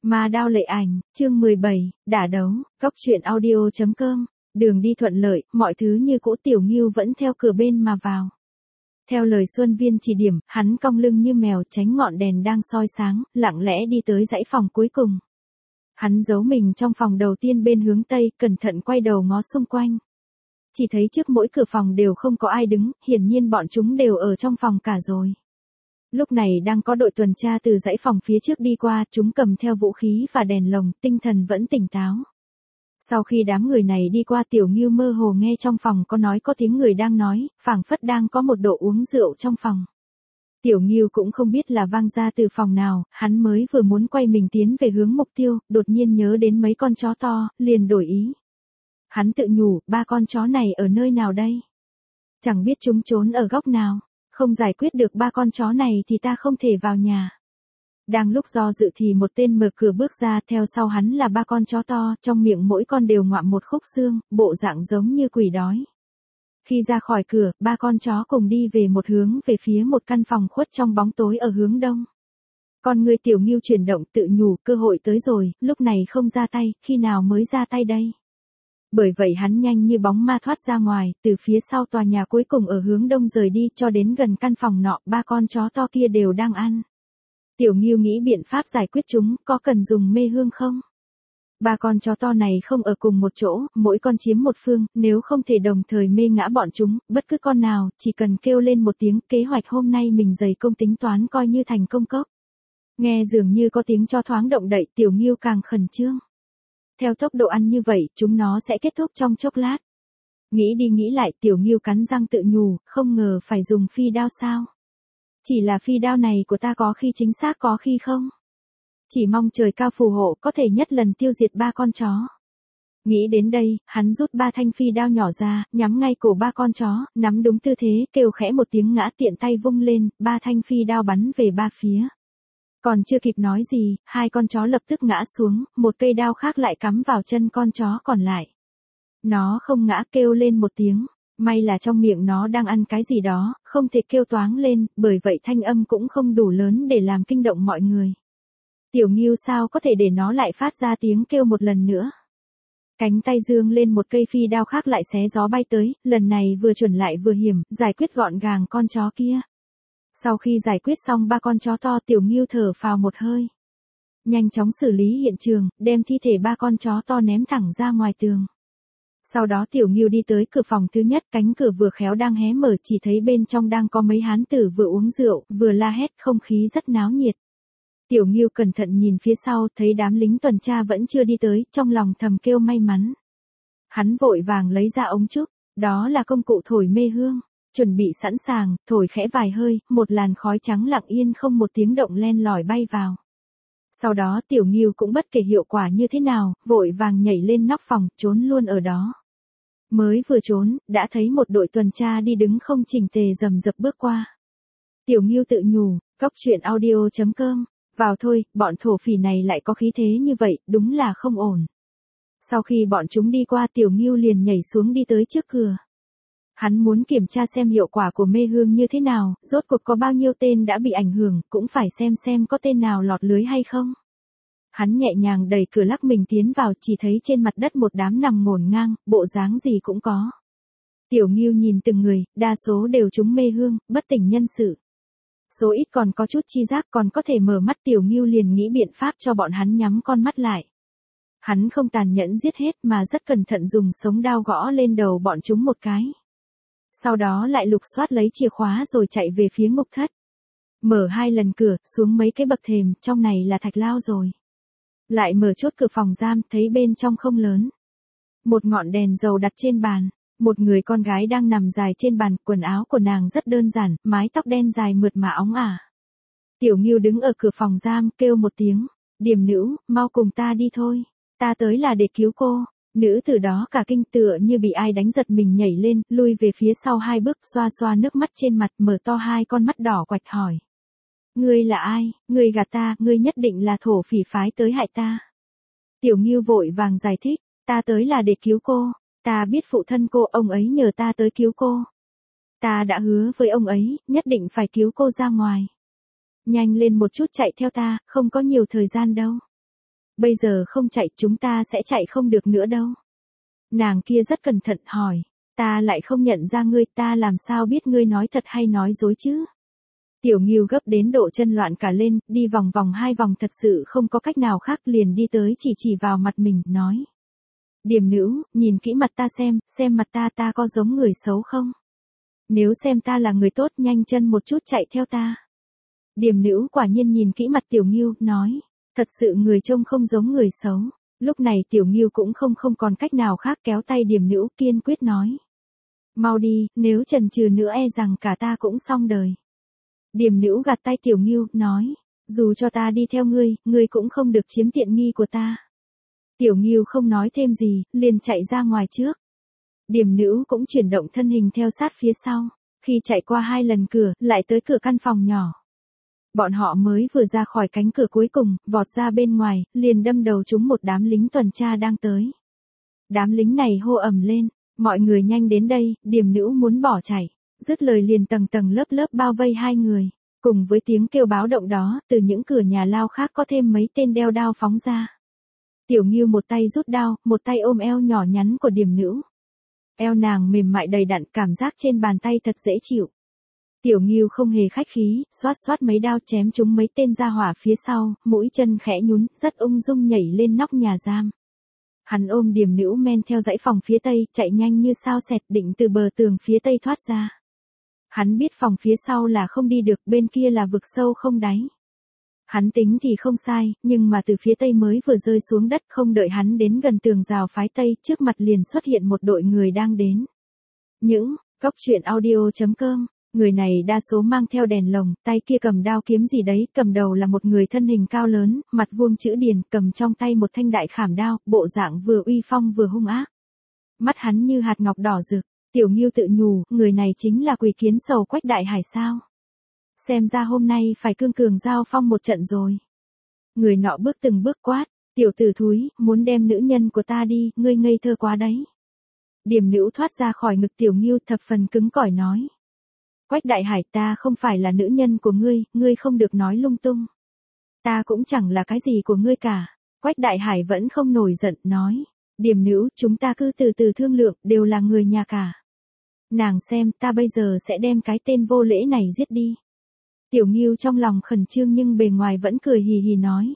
Ma đao lệ ảnh, chương 17, đả đấu, góc truyện audio.com, đường đi thuận lợi, mọi thứ như cũ. Tiểu Ngưu vẫn theo cửa bên mà vào. Theo lời Xuân Viên chỉ điểm, hắn cong lưng như mèo tránh ngọn đèn đang soi sáng, lặng lẽ đi tới dãy phòng cuối cùng. Hắn giấu mình trong phòng đầu tiên bên hướng Tây, cẩn thận quay đầu ngó xung quanh. Chỉ thấy trước mỗi cửa phòng đều không có ai đứng, hiển nhiên bọn chúng đều ở trong phòng cả rồi. Lúc này đang có đội tuần tra từ dãy phòng phía trước đi qua, chúng cầm theo vũ khí và đèn lồng, tinh thần vẫn tỉnh táo. Sau khi đám người này đi qua, Tiểu Ngưu mơ hồ nghe trong phòng có tiếng người đang nói, phảng phất đang có một độ uống rượu trong phòng. Tiểu Ngưu cũng không biết là vang ra từ phòng nào, hắn mới vừa muốn quay mình tiến về hướng mục tiêu, đột nhiên nhớ đến mấy con chó to, liền đổi ý. Hắn tự nhủ, ba con chó này ở nơi nào đây? Chẳng biết chúng trốn ở góc nào. Không giải quyết được ba con chó này thì ta không thể vào nhà. Đang lúc do dự thì một tên mở cửa bước ra, theo sau hắn là ba con chó to, trong miệng mỗi con đều ngoạm một khúc xương, bộ dạng giống như quỷ đói. Khi ra khỏi cửa, ba con chó cùng đi về một hướng, về phía một căn phòng khuất trong bóng tối ở hướng đông. Con người Tiểu Ngưu chuyển động, tự nhủ, cơ hội tới rồi, lúc này không ra tay, khi nào mới ra tay đây? Bởi vậy hắn nhanh như bóng ma thoát ra ngoài, từ phía sau tòa nhà cuối cùng ở hướng đông rời đi, cho đến gần căn phòng nọ, ba con chó to kia đều đang ăn. Tiểu Ngưu nghĩ biện pháp giải quyết chúng, có cần dùng mê hương không? Ba con chó to này không ở cùng một chỗ, mỗi con chiếm một phương, nếu không thể đồng thời mê ngã bọn chúng, bất cứ con nào, chỉ cần kêu lên một tiếng, kế hoạch hôm nay mình dày công tính toán coi như thành công cốc. Nghe dường như có tiếng chó thoáng động đậy, Tiểu Ngưu càng khẩn trương. Theo tốc độ ăn như vậy, chúng nó sẽ kết thúc trong chốc lát. Nghĩ đi nghĩ lại, Tiểu Ngưu cắn răng tự nhủ, không ngờ phải dùng phi đao sao? Chỉ là phi đao này của ta có khi chính xác có khi không? Chỉ mong trời cao phù hộ có thể nhất lần tiêu diệt ba con chó. Nghĩ đến đây, hắn rút ba thanh phi đao nhỏ ra, nhắm ngay cổ ba con chó, nắm đúng tư thế, kêu khẽ một tiếng ngã, tiện tay vung lên, ba thanh phi đao bắn về ba phía. Còn chưa kịp nói gì, hai con chó lập tức ngã xuống, một cây đao khác lại cắm vào chân con chó còn lại. Nó không ngã, kêu lên một tiếng, may là trong miệng nó đang ăn cái gì đó, không thể kêu toáng lên, bởi vậy thanh âm cũng không đủ lớn để làm kinh động mọi người. Tiểu Ngưu sao có thể để nó lại phát ra tiếng kêu một lần nữa. Cánh tay dương lên, một cây phi đao khác lại xé gió bay tới, lần này vừa chuẩn lại vừa hiểm, giải quyết gọn gàng con chó kia. Sau khi giải quyết xong ba con chó to, Tiểu Ngưu thở phào một hơi. Nhanh chóng xử lý hiện trường, đem thi thể ba con chó to ném thẳng ra ngoài tường. Sau đó Tiểu Ngưu đi tới cửa phòng thứ nhất, cánh cửa vừa khéo đang hé mở, chỉ thấy bên trong đang có mấy hán tử vừa uống rượu, vừa la hét, không khí rất náo nhiệt. Tiểu Ngưu cẩn thận nhìn phía sau, thấy đám lính tuần tra vẫn chưa đi tới, trong lòng thầm kêu may mắn. Hắn vội vàng lấy ra ống trúc, đó là công cụ thổi mê hương. Chuẩn bị sẵn sàng, thổi khẽ vài hơi, một làn khói trắng lặng yên không một tiếng động len lỏi bay vào. Sau đó Tiểu Ngưu cũng bất kể hiệu quả như thế nào, vội vàng nhảy lên nóc phòng, trốn luôn ở đó. Mới vừa trốn, đã thấy một đội tuần tra đi đứng không chỉnh tề rầm rập bước qua. Tiểu Ngưu tự nhủ, góc truyện audio.com, vào thôi, bọn thổ phỉ này lại có khí thế như vậy, đúng là không ổn. Sau khi bọn chúng đi qua, Tiểu Ngưu liền nhảy xuống đi tới trước cửa. Hắn muốn kiểm tra xem hiệu quả của mê hương như thế nào, rốt cuộc có bao nhiêu tên đã bị ảnh hưởng, cũng phải xem có tên nào lọt lưới hay không. Hắn nhẹ nhàng đẩy cửa lắc mình tiến vào, chỉ thấy trên mặt đất một đám nằm ngổn ngang, bộ dáng gì cũng có. Tiểu Ngưu nhìn từng người, đa số đều trúng mê hương, bất tỉnh nhân sự. Số ít còn có chút chi giác, còn có thể mở mắt. Tiểu Ngưu liền nghĩ biện pháp cho bọn hắn nhắm con mắt lại. Hắn không tàn nhẫn giết hết mà rất cẩn thận dùng sống đao gõ lên đầu bọn chúng một cái. Sau đó lại lục soát lấy chìa khóa rồi chạy về phía ngục thất. Mở 2 lần cửa, xuống mấy cái bậc thềm, trong này là thạch lao rồi. Lại mở chốt cửa phòng giam, thấy bên trong không lớn. Một ngọn đèn dầu đặt trên bàn. Một người con gái đang nằm dài trên bàn, quần áo của nàng rất đơn giản, mái tóc đen dài mượt mà óng ả. Tiểu Ngưu đứng ở cửa phòng giam, kêu một tiếng, điềm nữ, mau cùng ta đi thôi. Ta tới là để cứu cô. Nữ tử đó cả kinh, tựa như bị ai đánh giật mình nhảy lên, lui về phía sau 2 bước, xoa xoa nước mắt trên mặt, mở to 2 con mắt đỏ quạch hỏi. Ngươi là ai? Ngươi gạt ta, ngươi nhất định là thổ phỉ phái tới hại ta. Tiểu Ngưu vội vàng giải thích, ta tới là để cứu cô. Ta biết phụ thân cô, ông ấy nhờ ta tới cứu cô. Ta đã hứa với ông ấy, nhất định phải cứu cô ra ngoài. Nhanh lên một chút chạy theo ta, không có nhiều thời gian đâu. Bây giờ không chạy chúng ta sẽ chạy không được nữa đâu. Nàng kia rất cẩn thận hỏi. Ta lại không nhận ra ngươi, ta làm sao biết ngươi nói thật hay nói dối chứ? Tiểu Ngưu gấp đến độ chân loạn cả lên, đi vòng vòng 2 vòng thật sự không có cách nào khác liền đi tới chỉ vào mặt mình, nói. Điềm nữ, nhìn kỹ mặt ta xem mặt ta có giống người xấu không? Nếu xem ta là người tốt nhanh chân một chút chạy theo ta. Điềm nữ quả nhiên nhìn kỹ mặt Tiểu Ngưu, nói. Thật sự người trông không giống người xấu. Lúc này Tiểu Ngưu cũng không còn cách nào khác kéo tay điềm nữ kiên quyết nói. Mau đi, nếu chần chừ nữa e rằng cả ta cũng xong đời. Điềm nữ gạt tay Tiểu Ngưu, nói. Dù cho ta đi theo ngươi cũng không được chiếm tiện nghi của ta. Tiểu Ngưu không nói thêm gì, liền chạy ra ngoài trước. Điềm nữ cũng chuyển động thân hình theo sát phía sau. Khi chạy qua 2 lần cửa, lại tới cửa căn phòng nhỏ. Bọn họ mới vừa ra khỏi cánh cửa cuối cùng, vọt ra bên ngoài, liền đâm đầu trúng một đám lính tuần tra đang tới. Đám lính này hô ầm lên, mọi người nhanh đến đây, điềm nữ muốn bỏ chạy. Dứt lời liền tầng tầng lớp bao vây 2 người. Cùng với tiếng kêu báo động đó, từ những cửa nhà lao khác có thêm mấy tên đeo đao phóng ra. Tiểu Ngưu một tay rút đao, một tay ôm eo nhỏ nhắn của điềm nữ. Eo nàng mềm mại đầy đặn, cảm giác trên bàn tay thật dễ chịu. Tiểu Ngưu không hề khách khí, xoát mấy đao chém trúng mấy tên gia hỏa phía sau, mũi chân khẽ nhún, rất ung dung nhảy lên nóc nhà giam. Hắn ôm điềm nữ men theo dãy phòng phía tây, chạy nhanh như sao xẹt, định từ bờ tường phía tây thoát ra. Hắn biết phòng phía sau là không đi được, bên kia là vực sâu không đáy. Hắn tính thì không sai, nhưng mà từ phía tây mới vừa rơi xuống đất, không đợi hắn đến gần tường rào phái tây, trước mặt liền xuất hiện một đội người đang đến. Góc truyện audio.com. Người này đa số mang theo đèn lồng, tay kia cầm đao kiếm gì đấy, cầm đầu là một người thân hình cao lớn, mặt vuông chữ điền, cầm trong tay một thanh đại khảm đao, bộ dạng vừa uy phong vừa hung ác. Mắt hắn như hạt ngọc đỏ rực. Tiểu Ngưu tự nhủ, người này chính là Quỷ Kiến Sầu Quách Đại Hải sao? Xem ra hôm nay phải cương cường giao phong một trận rồi. Người nọ bước từng bước quát, tiểu tử thúi, muốn đem nữ nhân của ta đi, ngươi ngây thơ quá đấy. Điềm nữ thoát ra khỏi ngực Tiểu Ngưu thập phần cứng cỏi nói. Quách Đại Hải, ta không phải là nữ nhân của ngươi không được nói lung tung. Ta cũng chẳng là cái gì của ngươi cả. Quách Đại Hải vẫn không nổi giận, nói. Điềm nữ, chúng ta cứ từ từ thương lượng, đều là người nhà cả. Nàng xem, ta bây giờ sẽ đem cái tên vô lễ này giết đi. Tiểu Ngưu trong lòng khẩn trương nhưng bề ngoài vẫn cười hì hì nói.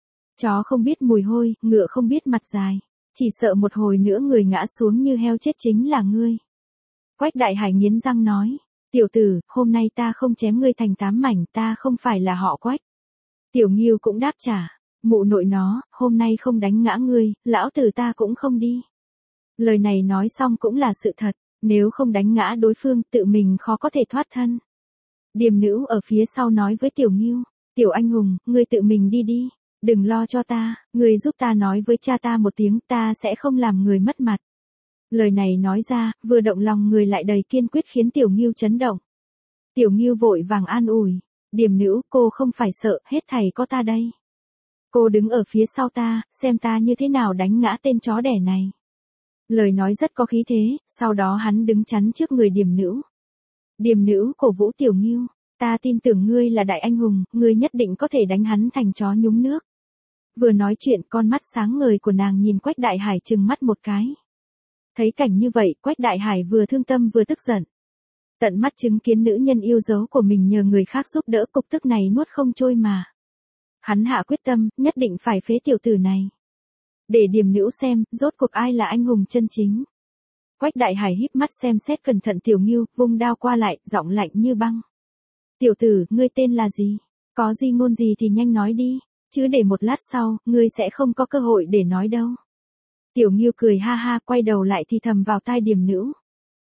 Chó không biết mùi hôi, ngựa không biết mặt dài. Chỉ sợ một hồi nữa người ngã xuống như heo chết chính là ngươi. Quách Đại Hải nghiến răng nói. Tiểu tử, hôm nay ta không chém ngươi thành 8 mảnh, ta không phải là họ Quách. Tiểu Ngưu cũng đáp trả. Mụ nội nó, hôm nay không đánh ngã ngươi, lão tử ta cũng không đi. Lời này nói xong cũng là sự thật, nếu không đánh ngã đối phương, tự mình khó có thể thoát thân. Điềm nữ ở phía sau nói với Tiểu Ngưu, Tiểu anh hùng, ngươi tự mình đi, đừng lo cho ta, ngươi giúp ta nói với cha ta một tiếng, ta sẽ không làm người mất mặt. Lời này nói ra, vừa động lòng người lại đầy kiên quyết khiến Tiểu Ngưu chấn động. Tiểu Ngưu vội vàng an ủi, điềm nữ, cô không phải sợ, hết thảy có ta đây. Cô đứng ở phía sau ta, xem ta như thế nào đánh ngã tên chó đẻ này. Lời nói rất có khí thế, sau đó hắn đứng chắn trước người điềm nữ. Điềm nữ cổ vũ Tiểu Ngưu, ta tin tưởng ngươi là đại anh hùng, ngươi nhất định có thể đánh hắn thành chó nhúng nước. Vừa nói chuyện, con mắt sáng ngời của nàng nhìn Quách Đại Hải trừng mắt một cái. Thấy cảnh như vậy, Quách Đại Hải vừa thương tâm vừa tức giận. Tận mắt chứng kiến nữ nhân yêu dấu của mình nhờ người khác giúp đỡ, cục tức này nuốt không trôi mà. Hắn hạ quyết tâm, nhất định phải phế tiểu tử này. Để điềm nữ xem, rốt cuộc ai là anh hùng chân chính. Quách Đại Hải híp mắt xem xét cẩn thận Tiểu Ngưu, vung đao qua lại, giọng lạnh như băng. Tiểu tử, ngươi tên là gì? Có gì ngôn gì thì nhanh nói đi, chứ để một lát sau, ngươi sẽ không có cơ hội để nói đâu. Tiểu Ngưu cười ha ha, quay đầu lại thì thầm vào tai điềm nữ.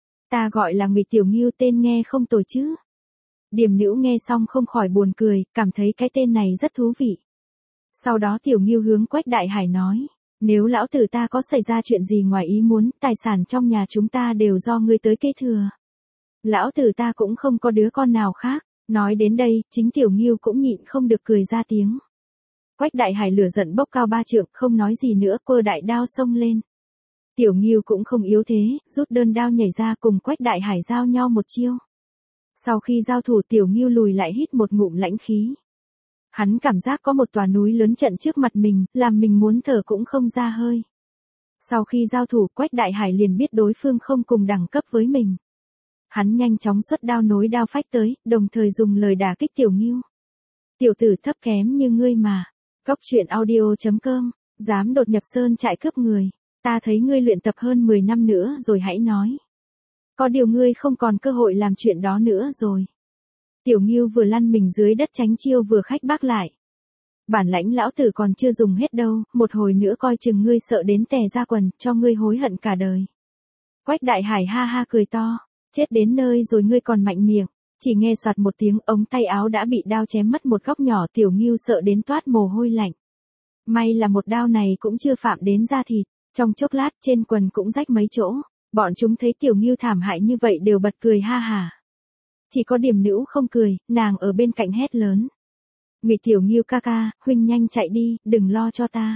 Ta gọi là Ngụy Tiểu Ngưu, tên nghe không tồi chứ. Điềm nữ nghe xong không khỏi buồn cười, cảm thấy cái tên này rất thú vị. Sau đó Tiểu Ngưu hướng Quách Đại Hải nói, nếu lão tử ta có xảy ra chuyện gì ngoài ý muốn, tài sản trong nhà chúng ta đều do ngươi tới kế thừa. Lão tử ta cũng không có đứa con nào khác. Nói đến đây, chính Tiểu Ngưu cũng nhịn không được cười ra tiếng. Quách Đại Hải lửa giận bốc cao 3 trượng, không nói gì nữa, quơ đại đao xông lên. Tiểu Ngưu cũng không yếu thế, rút đơn đao nhảy ra cùng Quách Đại Hải giao nhau một chiêu. Sau khi giao thủ Tiểu Ngưu lùi lại hít một ngụm lãnh khí. Hắn cảm giác có một tòa núi lớn chặn trước mặt mình, làm mình muốn thở cũng không ra hơi. Sau khi giao thủ, Quách Đại Hải liền biết đối phương không cùng đẳng cấp với mình. Hắn nhanh chóng xuất đao nối đao phách tới, đồng thời dùng lời đả kích Tiểu Ngưu. Tiểu tử thấp kém như ngươi mà. Cóc truyện audio.com, dám đột nhập sơn trại cướp người. Ta thấy ngươi luyện tập hơn 10 năm nữa rồi hãy nói. Có điều ngươi không còn cơ hội làm chuyện đó nữa rồi. Tiểu Ngưu vừa lăn mình dưới đất tránh chiêu vừa khách bác lại. Bản lãnh lão tử còn chưa dùng hết đâu, một hồi nữa coi chừng ngươi sợ đến tè ra quần, cho ngươi hối hận cả đời. Quách Đại Hải ha ha cười to, chết đến nơi rồi ngươi còn mạnh miệng. Chỉ nghe soạt một tiếng, ống tay áo đã bị đao chém mất một góc nhỏ. Tiểu Ngưu sợ đến toát mồ hôi lạnh. May là một đao này cũng chưa phạm đến da thịt, trong chốc lát trên quần cũng rách mấy chỗ. Bọn chúng thấy Tiểu Ngưu thảm hại như vậy đều bật cười ha hả. Chỉ có Điềm Nữu không cười, nàng ở bên cạnh hét lớn. Ngụy Tiểu Ngưu ca ca, huynh nhanh chạy đi, đừng lo cho ta.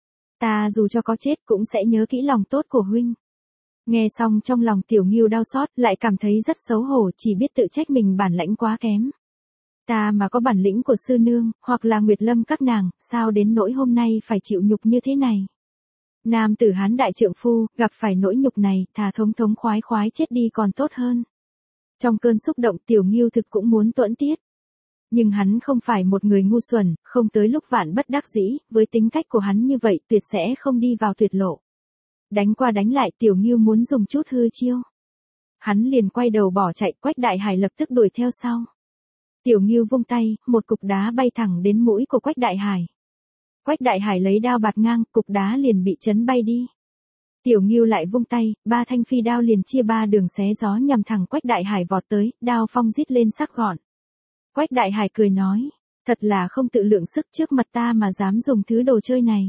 Ta dù cho có chết cũng sẽ nhớ kỹ lòng tốt của huynh. Nghe xong trong lòng Tiểu Ngưu đau xót, lại cảm thấy rất xấu hổ, chỉ biết tự trách mình bản lãnh quá kém. Ta mà có bản lĩnh của sư nương, hoặc là Nguyệt Lâm các nàng, sao đến nỗi hôm nay phải chịu nhục như thế này. Nam tử Hán đại trượng phu, gặp phải nỗi nhục này, thà thống thống khoái khoái chết đi còn tốt hơn. Trong cơn xúc động Tiểu Ngưu thực cũng muốn tuẫn tiết. Nhưng hắn không phải một người ngu xuẩn, không tới lúc vạn bất đắc dĩ, với tính cách của hắn như vậy tuyệt sẽ không đi vào tuyệt lộ. Đánh qua đánh lại Tiểu Ngưu muốn dùng chút hư chiêu. Hắn liền quay đầu bỏ chạy, Quách Đại Hải lập tức đuổi theo sau. Tiểu Ngưu vung tay, một cục đá bay thẳng đến mũi của Quách Đại Hải. Quách Đại Hải lấy đao bạt ngang, cục đá liền bị chấn bay đi. Tiểu Ngưu lại vung tay, 3 thanh phi đao liền chia 3 đường xé gió nhằm thẳng Quách Đại Hải vọt tới, đao phong rít lên sắc gọn. Quách Đại Hải cười nói, thật là không tự lượng sức trước mặt ta mà dám dùng thứ đồ chơi này.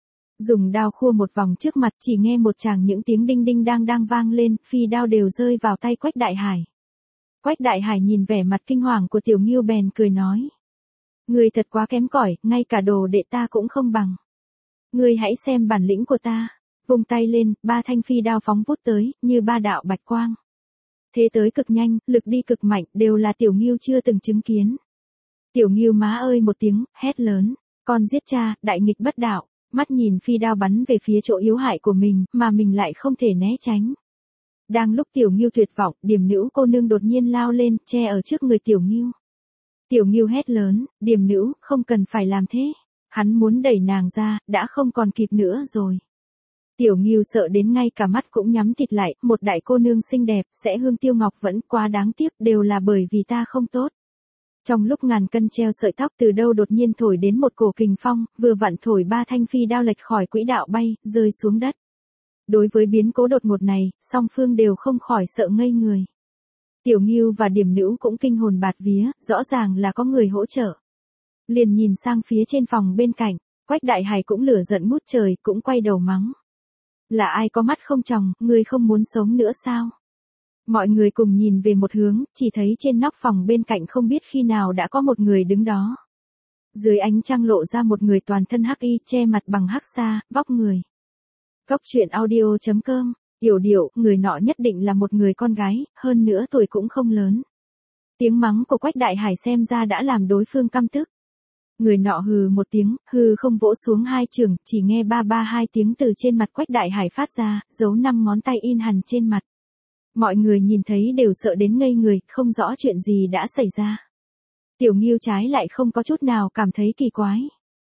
Dùng đao khua một vòng trước mặt, chỉ nghe một tràng những tiếng đinh đinh đang vang lên, phi đao đều rơi vào tay Quách Đại Hải. Quách Đại Hải nhìn vẻ mặt kinh hoàng của Tiểu Ngưu bèn cười nói. Ngươi thật quá kém cỏi, ngay cả đồ đệ ta cũng không bằng. Ngươi hãy xem bản lĩnh của ta. Vung tay lên, 3 thanh phi đao phóng vút tới, như 3 đạo bạch quang. Thế tới cực nhanh, lực đi cực mạnh, đều là Tiểu Ngưu chưa từng chứng kiến. Tiểu Ngưu má ơi một tiếng, hét lớn, con giết cha, đại nghịch bất đạo, mắt nhìn phi đao bắn về phía chỗ yếu hại của mình, mà mình lại không thể né tránh. Đang lúc Tiểu Ngưu tuyệt vọng, Điềm Nữu cô nương đột nhiên lao lên, che ở trước người Tiểu Ngưu. Tiểu Ngưu hét lớn, Điềm Nữu, không cần phải làm thế. Hắn muốn đẩy nàng ra, đã không còn kịp nữa rồi. Tiểu Ngưu sợ đến ngay cả mắt cũng nhắm tịt lại, một đại cô nương xinh đẹp, sẽ hương tiêu ngọc vẫn quá đáng tiếc, đều là bởi vì ta không tốt. Trong lúc ngàn cân treo sợi tóc từ đâu đột nhiên thổi đến một cổ kình phong, vừa vặn thổi 3 thanh phi đao lệch khỏi quỹ đạo bay, rơi xuống đất. Đối với biến cố đột ngột này, song phương đều không khỏi sợ ngây người. Tiểu Ngưu và Điềm Nữu cũng kinh hồn bạt vía, rõ ràng là có người hỗ trợ. Liền nhìn sang phía trên phòng bên cạnh, Quách Đại Hải cũng lửa giận ngút trời, cũng quay đầu mắng. Là ai có mắt không tròng, ngươi không muốn sống nữa sao? Mọi người cùng nhìn về một hướng, chỉ thấy trên nóc phòng bên cạnh không biết khi nào đã có một người đứng đó. Dưới ánh trăng lộ ra một người toàn thân hắc y, che mặt bằng hắc sa, vóc người. Cóc truyện audio.com, yểu điệu, người nọ nhất định là một người con gái, hơn nữa tuổi cũng không lớn. Tiếng mắng của Quách Đại Hải xem ra đã làm đối phương căm tức. Người nọ hừ một tiếng, hừ không vỗ xuống 2 chưởng, chỉ nghe ba ba 2 tiếng từ trên mặt Quách Đại Hải phát ra, dấu 5 ngón tay in hằn trên mặt. Mọi người nhìn thấy đều sợ đến ngây người, không rõ chuyện gì đã xảy ra. Tiểu Ngưu trái lại không có chút nào cảm thấy kỳ quái.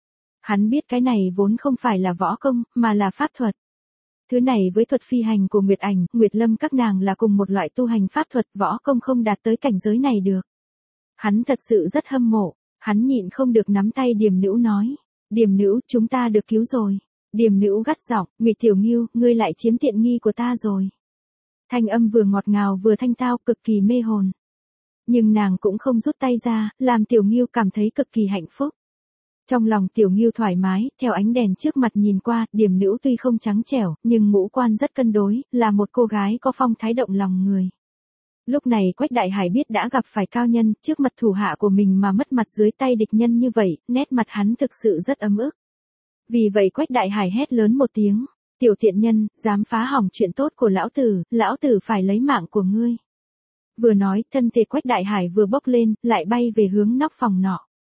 Hắn biết cái này vốn không phải là võ công, mà là pháp thuật. Thứ này với thuật phi hành của Nguyệt Ảnh, Nguyệt Lâm các nàng là cùng một loại tu hành pháp thuật, võ công không đạt tới cảnh giới này được. Hắn thật sự rất hâm mộ. Hắn nhịn không được nắm tay Điềm Nữu nói. Điềm Nữu, chúng ta được cứu rồi. Điềm Nữu gắt giọng, Ngụy Tiểu Ngưu, ngươi lại chiếm tiện nghi của ta rồi. Thanh âm vừa ngọt ngào vừa thanh tao, cực kỳ mê hồn. Nhưng nàng cũng không rút tay ra, làm Tiểu Ngưu cảm thấy cực kỳ hạnh phúc. Trong lòng Tiểu Ngưu thoải mái, theo ánh đèn trước mặt nhìn qua, Điềm Nữu tuy không trắng trẻo, nhưng ngũ quan rất cân đối, là một cô gái có phong thái động lòng người. Lúc này Quách Đại Hải biết đã gặp phải cao nhân, trước mặt thủ hạ của mình mà mất mặt dưới tay địch nhân như vậy, nét mặt hắn thực sự rất ấm ức. Vì vậy Quách Đại Hải hét lớn một tiếng, tiểu tiện nhân, dám phá hỏng chuyện tốt của lão tử phải lấy mạng của ngươi. Vừa nói, thân thể Quách Đại Hải vừa bốc lên, lại bay về hướng nóc phòng nọ.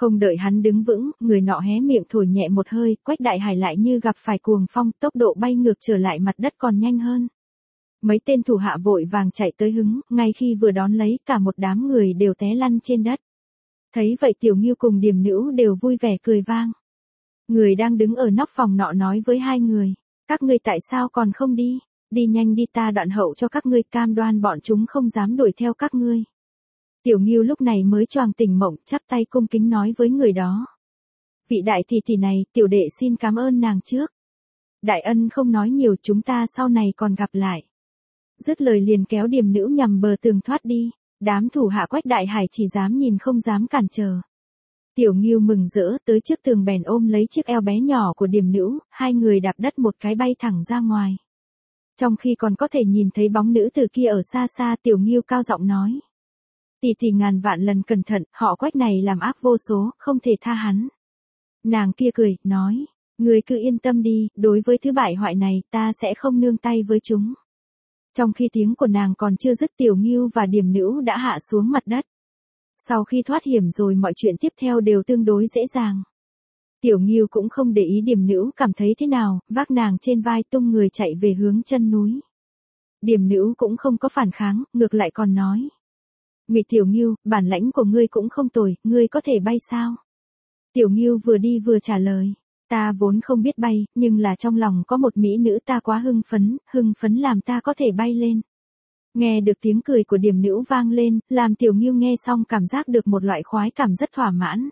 Không đợi hắn đứng vững, người nọ hé miệng thổi nhẹ một hơi, Quách Đại Hải lại như gặp phải cuồng phong, tốc độ bay ngược trở lại mặt đất còn nhanh hơn. Mấy tên thủ hạ vội vàng chạy tới hứng, ngay khi vừa đón lấy, cả một đám người đều té lăn trên đất. Thấy vậy Tiểu Ngưu cùng Điềm Nữu đều vui vẻ cười vang. Người đang đứng ở nóc phòng nọ nói với hai người, các ngươi tại sao còn không đi, đi nhanh đi, ta đoạn hậu cho các ngươi, cam đoan bọn chúng không dám đuổi theo các ngươi. Tiểu Ngưu lúc này mới choàng tỉnh mộng, chắp tay cung kính nói với người đó. Vị đại tỷ tỷ này, tiểu đệ xin cảm ơn nàng trước. Đại ân không nói nhiều, chúng ta sau này còn gặp lại. Dứt lời liền kéo Điềm Nữu nhằm bờ tường thoát đi, đám thủ hạ Quách Đại Hải chỉ dám nhìn không dám cản trở. Tiểu Ngưu mừng rỡ tới trước tường bèn ôm lấy chiếc eo bé nhỏ của Điềm Nữu, hai người đạp đất một cái bay thẳng ra ngoài. Trong khi còn có thể nhìn thấy bóng nữ từ kia ở xa xa, Tiểu Ngưu cao giọng nói. Tỷ tỷ ngàn vạn lần cẩn thận, họ Quách này làm ác vô số, không thể tha hắn. Nàng kia cười, nói, người cứ yên tâm đi, đối với thứ bại hoại này, ta sẽ không nương tay với chúng. Trong khi tiếng của nàng còn chưa dứt, Tiểu Ngưu và Điềm Nữu đã hạ xuống mặt đất. Sau khi thoát hiểm rồi mọi chuyện tiếp theo đều tương đối dễ dàng. Tiểu Ngưu cũng không để ý Điềm Nữu cảm thấy thế nào, vác nàng trên vai tung người chạy về hướng chân núi. Điềm Nữu cũng không có phản kháng, ngược lại còn nói. Ngụy Tiểu Ngưu, bản lãnh của ngươi cũng không tồi, ngươi có thể bay sao? Tiểu Ngưu vừa đi vừa trả lời. Ta vốn không biết bay, nhưng là trong lòng có một mỹ nữ ta quá hưng phấn làm ta có thể bay lên. Nghe được tiếng cười của Điềm Nữu vang lên, làm Tiểu Ngưu nghe xong cảm giác được một loại khoái cảm rất thỏa mãn.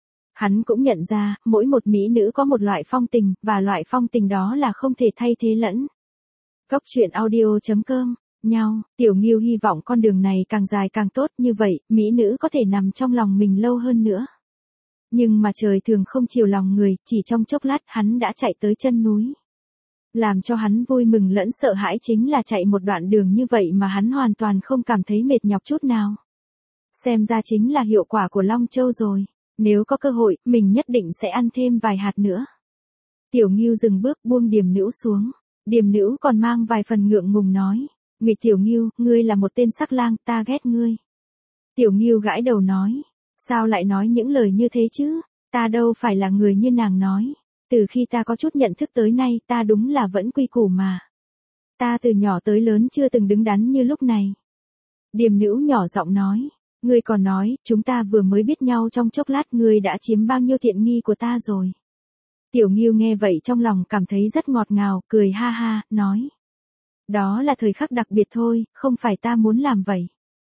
Hắn cũng nhận ra, mỗi một mỹ nữ có một loại phong tình, và loại phong tình đó là không thể thay thế lẫn. Góc truyện audio.com, nhau, Tiểu Ngưu hy vọng con đường này càng dài càng tốt, như vậy, mỹ nữ có thể nằm trong lòng mình lâu hơn nữa. Nhưng mà trời thường không chiều lòng người, chỉ trong chốc lát hắn đã chạy tới chân núi. Làm cho hắn vui mừng lẫn sợ hãi chính là chạy một đoạn đường như vậy mà hắn hoàn toàn không cảm thấy mệt nhọc chút nào. Xem ra chính là hiệu quả của Long Châu rồi, nếu có cơ hội, mình nhất định sẽ ăn thêm vài hạt nữa. Tiểu Ngưu dừng bước buông Điềm Nữu xuống, Điềm Nữu còn mang vài phần ngượng ngùng nói, Ngụy Tiểu Ngưu, ngươi là một tên sắc lang, ta ghét ngươi. Tiểu Ngưu gãi đầu nói, sao lại nói những lời như thế chứ, ta đâu phải là người như nàng nói. Từ khi ta có chút nhận thức tới nay, ta đúng là vẫn quy củ mà. Ta từ nhỏ tới lớn chưa từng đứng đắn như lúc này. Điềm Nữu nhỏ giọng nói, ngươi còn nói, chúng ta vừa mới biết nhau trong chốc lát, ngươi đã chiếm bao nhiêu tiện nghi của ta rồi. Tiểu Ngưu nghe vậy trong lòng cảm thấy rất ngọt ngào, cười ha ha, nói. Đó là thời khắc đặc biệt thôi, không phải ta muốn làm vậy.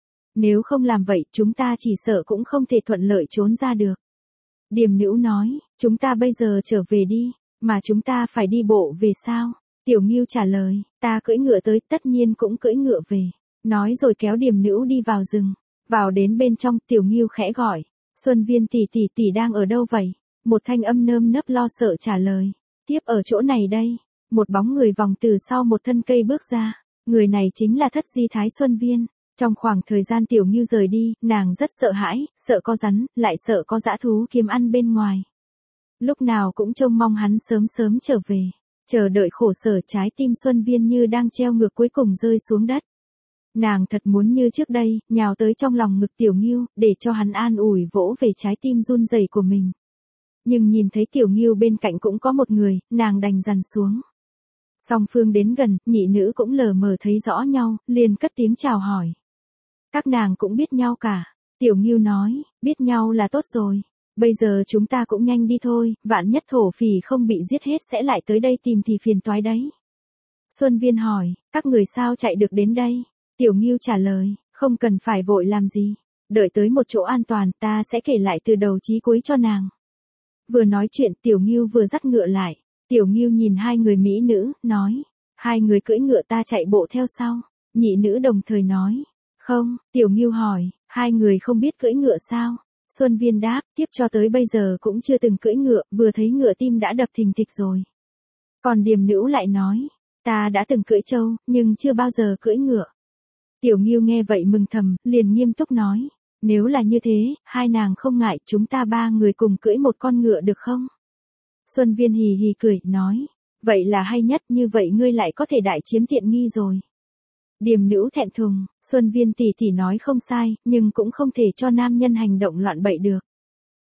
Nếu không làm vậy, chúng ta chỉ sợ cũng không thể thuận lợi trốn ra được. Điềm Nữu nói, chúng ta bây giờ trở về đi, mà chúng ta phải đi bộ về sao? Tiểu Ngưu trả lời, ta cưỡi ngựa tới, tất nhiên cũng cưỡi ngựa về. Nói rồi kéo Điềm Nữu đi vào rừng. Vào đến bên trong, Tiểu Ngưu khẽ gọi, Xuân Viên tỷ tỷ tỷ đang ở đâu vậy? Một thanh âm nơm nớp lo sợ trả lời, tiếp ở chỗ này đây. Một bóng người vòng từ sau một thân cây bước ra, người này chính là Thất Di Thái Xuân Viên. Trong khoảng thời gian Tiểu Ngưu rời đi, nàng rất sợ hãi, sợ có rắn, lại sợ có dã thú kiếm ăn bên ngoài. Lúc nào cũng trông mong hắn sớm sớm trở về, chờ đợi khổ sở, trái tim Xuân Viên như đang treo ngược cuối cùng rơi xuống đất. Nàng thật muốn như trước đây, nhào tới trong lòng ngực Tiểu Ngưu, để cho hắn an ủi vỗ về trái tim run rẩy của mình. Nhưng nhìn thấy Tiểu Ngưu bên cạnh cũng có một người, nàng đành dằn xuống. Song phương đến gần, nhị nữ cũng lờ mờ thấy rõ nhau, liền cất tiếng chào hỏi. Các nàng cũng biết nhau cả. Tiểu Ngưu nói, biết nhau là tốt rồi. Bây giờ chúng ta cũng nhanh đi thôi, vạn nhất thổ phỉ không bị giết hết sẽ lại tới đây tìm thì phiền toái đấy. Xuân Viên hỏi, các người sao chạy được đến đây? Tiểu Ngưu trả lời, không cần phải vội làm gì. Đợi tới một chỗ an toàn, ta sẽ kể lại từ đầu chí cuối cho nàng. Vừa nói chuyện, Tiểu Ngưu vừa dắt ngựa lại. Tiểu Ngưu nhìn hai người mỹ nữ, nói, hai người cưỡi ngựa ta chạy bộ theo sau. Nhị nữ đồng thời nói, không. Tiểu Ngưu hỏi, hai người không biết cưỡi ngựa sao? Xuân Viên đáp, tiếp cho tới bây giờ cũng chưa từng cưỡi ngựa, vừa thấy ngựa tim đã đập thình thịch rồi. Còn Điềm Nữu lại nói, ta đã từng cưỡi trâu, nhưng chưa bao giờ cưỡi ngựa. Tiểu Ngưu nghe vậy mừng thầm, liền nghiêm túc nói, nếu là như thế, hai nàng không ngại, chúng ta ba người cùng cưỡi một con ngựa được không? Xuân Viên hì hì cười, nói, vậy là hay nhất, như vậy ngươi lại có thể đại chiếm tiện nghi rồi. Điềm Nữu thẹn thùng, Xuân Viên tỷ tỷ nói không sai, nhưng cũng không thể cho nam nhân hành động loạn bậy được.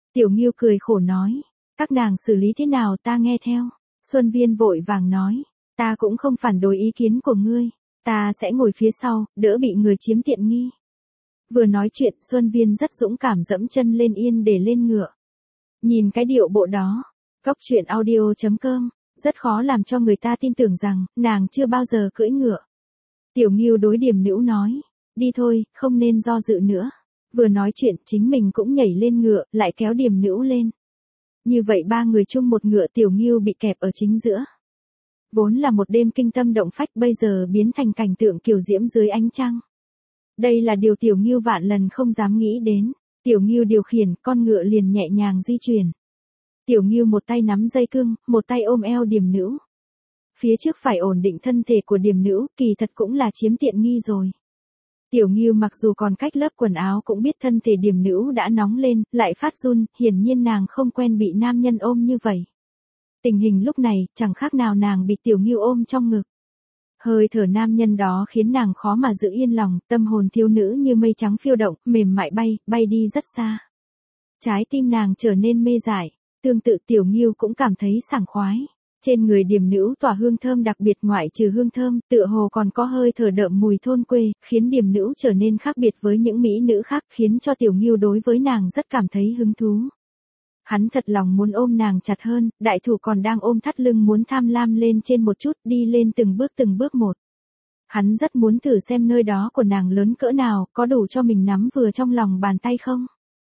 Tiểu Ngưu cười khổ nói, các nàng xử lý thế nào ta nghe theo. Xuân Viên vội vàng nói, ta cũng không phản đối ý kiến của ngươi, ta sẽ ngồi phía sau, đỡ bị người chiếm tiện nghi. Vừa nói chuyện, Xuân Viên rất dũng cảm dẫm chân lên yên để lên ngựa. Nhìn cái điệu bộ đó, Cóc truyện audio.com, rất khó làm cho người ta tin tưởng rằng, nàng chưa bao giờ cưỡi ngựa. Tiểu Ngưu đối Điềm Nữu nói, đi thôi, không nên do dự nữa. Vừa nói chuyện, chính mình cũng nhảy lên ngựa, lại kéo Điềm Nữu lên. Như vậy ba người chung một ngựa, Tiểu Ngưu bị kẹp ở chính giữa. Vốn là một đêm kinh tâm động phách, bây giờ biến thành cảnh tượng kiều diễm dưới ánh trăng. Đây là điều Tiểu Ngưu vạn lần không dám nghĩ đến. Tiểu Ngưu điều khiển, con ngựa liền nhẹ nhàng di chuyển. Tiểu Ngưu một tay nắm dây cương, một tay ôm eo Điềm Nữu. Phía trước phải ổn định thân thể của Điềm Nữu, kỳ thật cũng là chiếm tiện nghi rồi. Tiểu Ngưu mặc dù còn cách lớp quần áo cũng biết thân thể Điềm Nữu đã nóng lên, lại phát run, hiển nhiên nàng không quen bị nam nhân ôm như vậy. Tình hình lúc này, chẳng khác nào nàng bị Tiểu Ngưu ôm trong ngực. Hơi thở nam nhân đó khiến nàng khó mà giữ yên lòng, tâm hồn thiếu nữ như mây trắng phiêu động, mềm mại bay đi rất xa. Trái tim nàng trở nên mê dại, tương tự Tiểu Ngưu cũng cảm thấy sảng khoái. Trên người Điềm Nữu tỏa hương thơm đặc biệt, ngoại trừ hương thơm, tựa hồ còn có hơi thở đượm mùi thôn quê, khiến Điềm Nữu trở nên khác biệt với những mỹ nữ khác, khiến cho Tiểu Ngưu đối với nàng rất cảm thấy hứng thú. Hắn thật lòng muốn ôm nàng chặt hơn, đại thủ còn đang ôm thắt lưng muốn tham lam lên trên một chút, đi lên từng bước một. Hắn rất muốn thử xem nơi đó của nàng lớn cỡ nào, có đủ cho mình nắm vừa trong lòng bàn tay không?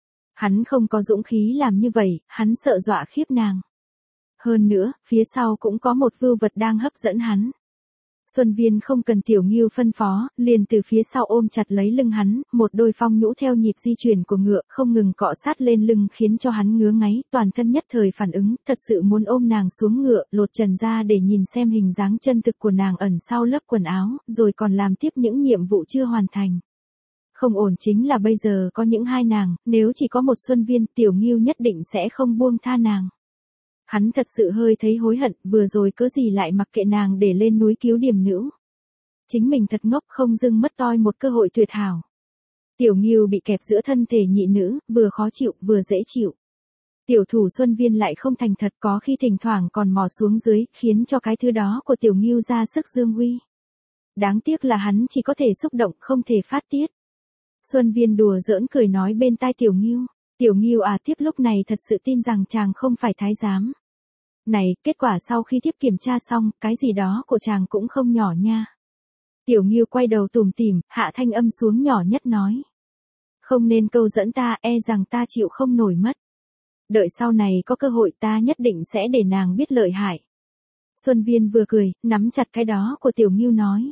Hắn không có dũng khí làm như vậy, hắn sợ dọa khiếp nàng. Hơn nữa, phía sau cũng có một vưu vật đang hấp dẫn hắn. Xuân Viên không cần Tiểu Ngưu phân phó, liền từ phía sau ôm chặt lấy lưng hắn, một đôi phong nhũ theo nhịp di chuyển của ngựa, không ngừng cọ sát lên lưng khiến cho hắn ngứa ngáy, toàn thân nhất thời phản ứng, thật sự muốn ôm nàng xuống ngựa, lột trần ra để nhìn xem hình dáng chân thực của nàng ẩn sau lớp quần áo, rồi còn làm tiếp những nhiệm vụ chưa hoàn thành. Không ổn chính là bây giờ có những hai nàng, nếu chỉ có một Xuân Viên, Tiểu Ngưu nhất định sẽ không buông tha nàng. Hắn thật sự hơi thấy hối hận, vừa rồi cớ gì lại mặc kệ nàng để lên núi cứu Điềm Nữu. Chính mình thật ngốc, không dưng mất toi một cơ hội tuyệt hảo. Tiểu Ngưu bị kẹp giữa thân thể nhị nữ, vừa khó chịu, vừa dễ chịu. Tiểu thủ Xuân Viên lại không thành thật, có khi thỉnh thoảng còn mò xuống dưới, khiến cho cái thứ đó của Tiểu Ngưu ra sức dương uy. Đáng tiếc là hắn chỉ có thể xúc động, không thể phát tiết. Xuân Viên đùa giỡn cười nói bên tai Tiểu Ngưu. Tiểu Ngưu tiếp lúc này thật sự tin rằng chàng không phải thái giám. Này, kết quả sau khi tiếp kiểm tra xong, cái gì đó của chàng cũng không nhỏ nha. Tiểu Ngưu quay đầu tủm tỉm, hạ thanh âm xuống nhỏ nhất nói. Không nên câu dẫn ta, e rằng ta chịu không nổi mất. Đợi sau này có cơ hội ta nhất định sẽ để nàng biết lợi hại. Xuân Viên vừa cười, nắm chặt cái đó của Tiểu Ngưu nói.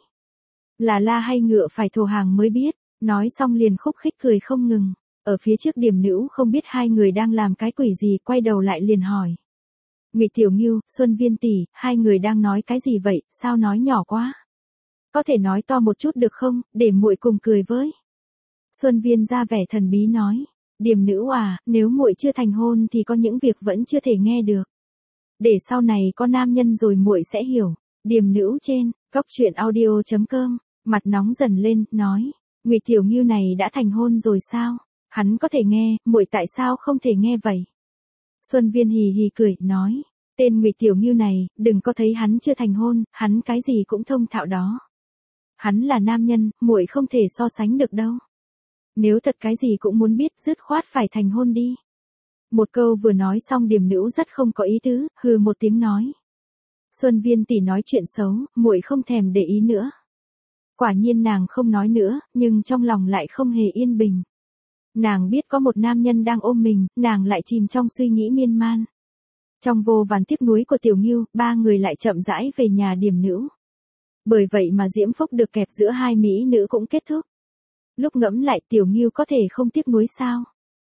Là la hay ngựa phải thổ hàng mới biết, nói xong liền khúc khích cười không ngừng. Ở phía trước Điềm Nữu không biết hai người đang làm cái quỷ gì, quay đầu lại liền hỏi. Ngụy Tiểu Ngưu, Xuân Viên tỷ, hai người đang nói cái gì vậy, sao nói nhỏ quá? Có thể nói to một chút được không, để muội cùng cười với. Xuân Viên ra vẻ thần bí nói, Điềm Nữu nếu muội chưa thành hôn thì có những việc vẫn chưa thể nghe được. Để sau này có nam nhân rồi muội sẽ hiểu. Điềm Nữu trên, Cóc truyện audio.com, mặt nóng dần lên, nói, Ngụy Tiểu Ngưu này đã thành hôn rồi sao? Hắn có thể nghe, muội tại sao không thể nghe vậy? Xuân Viên hì hì cười, nói, tên Ngụy Tiểu Ngưu này, đừng có thấy hắn chưa thành hôn, hắn cái gì cũng thông thạo đó. Hắn là nam nhân, muội không thể so sánh được đâu. Nếu thật cái gì cũng muốn biết, dứt khoát phải thành hôn đi. Một câu vừa nói xong Điềm Nữu rất không có ý tứ, hừ một tiếng nói. Xuân Viên tỷ nói chuyện xấu, muội không thèm để ý nữa. Quả nhiên nàng không nói nữa, nhưng trong lòng lại không hề yên bình. Nàng biết có một nam nhân đang ôm mình, nàng lại chìm trong suy nghĩ miên man. Trong vô vàn tiếc nuối của Tiểu Ngưu, ba người lại chậm rãi về nhà Điềm Nữu. Bởi vậy mà diễm phúc được kẹp giữa hai mỹ nữ cũng kết thúc. Lúc ngẫm lại Tiểu Ngưu có thể không tiếc nuối sao?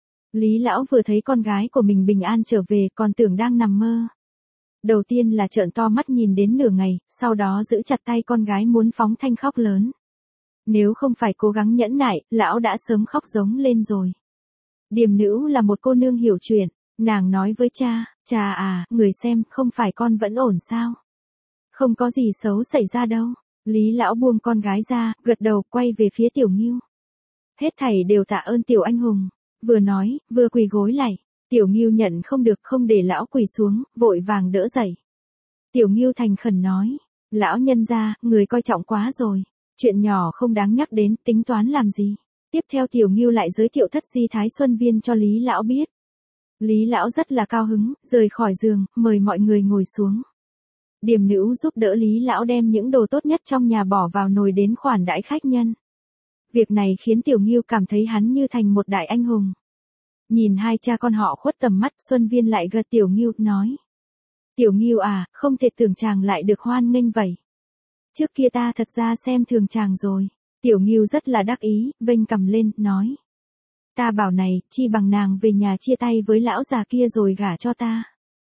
Lý lão vừa thấy con gái của mình bình an trở về còn tưởng đang nằm mơ. Đầu tiên là trợn to mắt nhìn đến nửa ngày, sau đó giữ chặt tay con gái muốn phóng thanh khóc lớn. Nếu không phải cố gắng nhẫn nại, lão đã sớm khóc giống lên rồi. Điềm Nữu là một cô nương hiểu chuyện, nàng nói với cha, cha người xem, không phải con vẫn ổn sao? Không có gì xấu xảy ra đâu. Lý lão buông con gái ra, gật đầu quay về phía Tiểu Ngưu. Hết thảy đều tạ ơn tiểu anh hùng, vừa nói, vừa quỳ gối lạy. Tiểu Ngưu nhận không được, không để lão quỳ xuống, vội vàng đỡ dậy. Tiểu Ngưu thành khẩn nói, lão nhân gia, người coi trọng quá rồi, chuyện nhỏ không đáng nhắc đến, tính toán làm gì. Tiếp theo Tiểu Ngưu lại giới thiệu thất di Thái Xuân Viên cho Lý lão biết. Lý lão rất là cao hứng, rời khỏi giường, mời mọi người ngồi xuống. Điềm nữ giúp đỡ Lý lão đem những đồ tốt nhất trong nhà bỏ vào nồi đến khoản đãi khách nhân. Việc này khiến Tiểu Ngưu cảm thấy hắn như thành một đại anh hùng. Nhìn hai cha con họ khuất tầm mắt, Xuân Viên lại gật Tiểu Ngưu, nói. Tiểu Ngưu à, không thể tưởng chàng lại được hoan nghênh vậy. Trước kia ta thật ra xem thường chàng rồi. Tiểu Ngưu rất là đắc ý, vênh cằm lên, nói. Ta bảo này, chi bằng nàng về nhà chia tay với lão già kia rồi gả cho ta.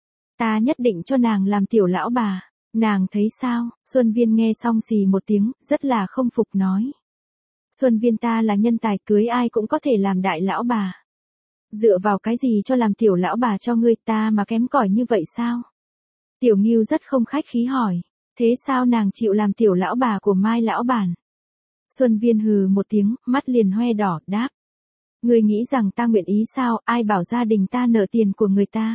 Ta nhất định cho nàng làm tiểu lão bà. Nàng thấy sao? Xuân Viên nghe xong xì một tiếng, rất là không phục nói. Xuân Viên ta là nhân tài, cưới ai cũng có thể làm đại lão bà. Dựa vào cái gì cho làm tiểu lão bà cho ngươi, ta mà kém cỏi như vậy sao? Tiểu Ngưu rất không khách khí hỏi. Thế sao nàng chịu làm tiểu lão bà của Mai lão bản? Xuân Viên hừ một tiếng, mắt liền hoe đỏ, đáp. Ngươi nghĩ rằng ta nguyện ý sao, ai bảo gia đình ta nợ tiền của người ta?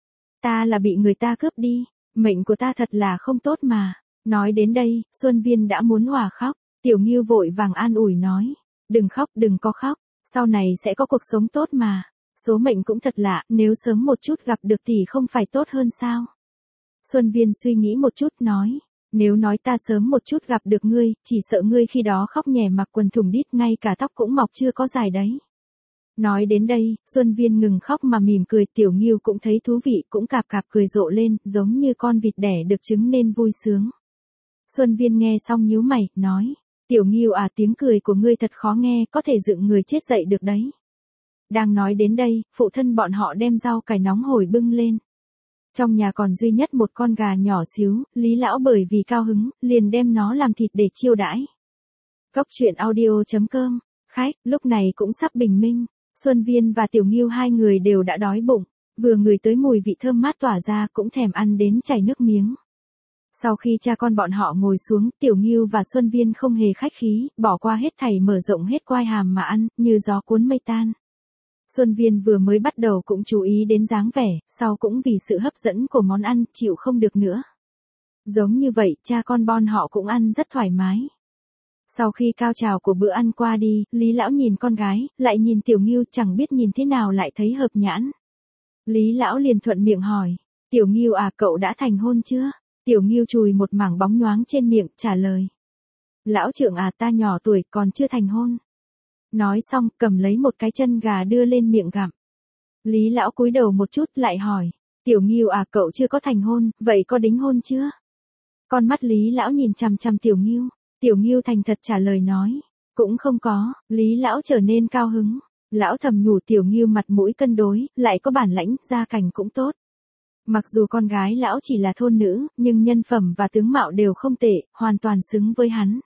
Ta là bị người ta cướp đi, mệnh của ta thật là không tốt mà. Nói đến đây, Xuân Viên đã muốn òa khóc, Tiểu Ngưu vội vàng an ủi nói. Đừng khóc, đừng có khóc, sau này sẽ có cuộc sống tốt mà. Số mệnh cũng thật lạ, nếu sớm một chút gặp được thì không phải tốt hơn sao? Xuân Viên suy nghĩ một chút nói. Nếu nói ta sớm một chút gặp được ngươi, chỉ sợ ngươi khi đó khóc nhè mặc quần thủng đít, ngay cả tóc cũng mọc chưa có dài đấy. Nói đến đây, Xuân Viên ngừng khóc mà mỉm cười, Tiểu Ngưu cũng thấy thú vị, cũng cạp cạp cười rộ lên, giống như con vịt đẻ được trứng nên vui sướng. Xuân Viên nghe xong nhíu mày, nói, Tiểu Ngưu à, tiếng cười của ngươi thật khó nghe, có thể dựng người chết dậy được đấy. Đang nói đến đây, phụ thân bọn họ đem rau cải nóng hổi bưng lên. Trong nhà còn duy nhất một con gà nhỏ xíu, Lý lão bởi vì cao hứng, liền đem nó làm thịt để chiêu đãi. Góc truyện audio.com, khách, lúc này cũng sắp bình minh. Xuân Viên và Tiểu Ngưu hai người đều đã đói bụng, vừa ngửi tới mùi vị thơm mát tỏa ra cũng thèm ăn đến chảy nước miếng. Sau khi cha con bọn họ ngồi xuống, Tiểu Ngưu và Xuân Viên không hề khách khí, bỏ qua hết thảy mở rộng hết quai hàm mà ăn, như gió cuốn mây tan. Xuân Viên vừa mới bắt đầu cũng chú ý đến dáng vẻ, sau cũng vì sự hấp dẫn của món ăn, chịu không được nữa. Giống như vậy, cha con bọn họ cũng ăn rất thoải mái. Sau khi cao trào của bữa ăn qua đi, Lý lão nhìn con gái, lại nhìn Tiểu Ngưu, chẳng biết nhìn thế nào lại thấy hợp nhãn. Lý lão liền thuận miệng hỏi, Tiểu Ngưu à, cậu đã thành hôn chưa? Tiểu Ngưu chùi một mảng bóng nhoáng trên miệng, trả lời. Lão trưởng à, ta nhỏ tuổi, còn chưa thành hôn. Nói xong, cầm lấy một cái chân gà đưa lên miệng gặm. Lý lão cúi đầu một chút lại hỏi, Tiểu Ngưu à, cậu chưa có thành hôn, vậy có đính hôn chưa? Con mắt Lý lão nhìn chằm chằm Tiểu Ngưu. Tiểu Ngưu thành thật trả lời nói, cũng không có. Lý lão trở nên cao hứng. Lão thầm nhủ Tiểu Ngưu mặt mũi cân đối, lại có bản lãnh, gia cảnh cũng tốt. Mặc dù con gái lão chỉ là thôn nữ, nhưng nhân phẩm và tướng mạo đều không tệ, hoàn toàn xứng với hắn.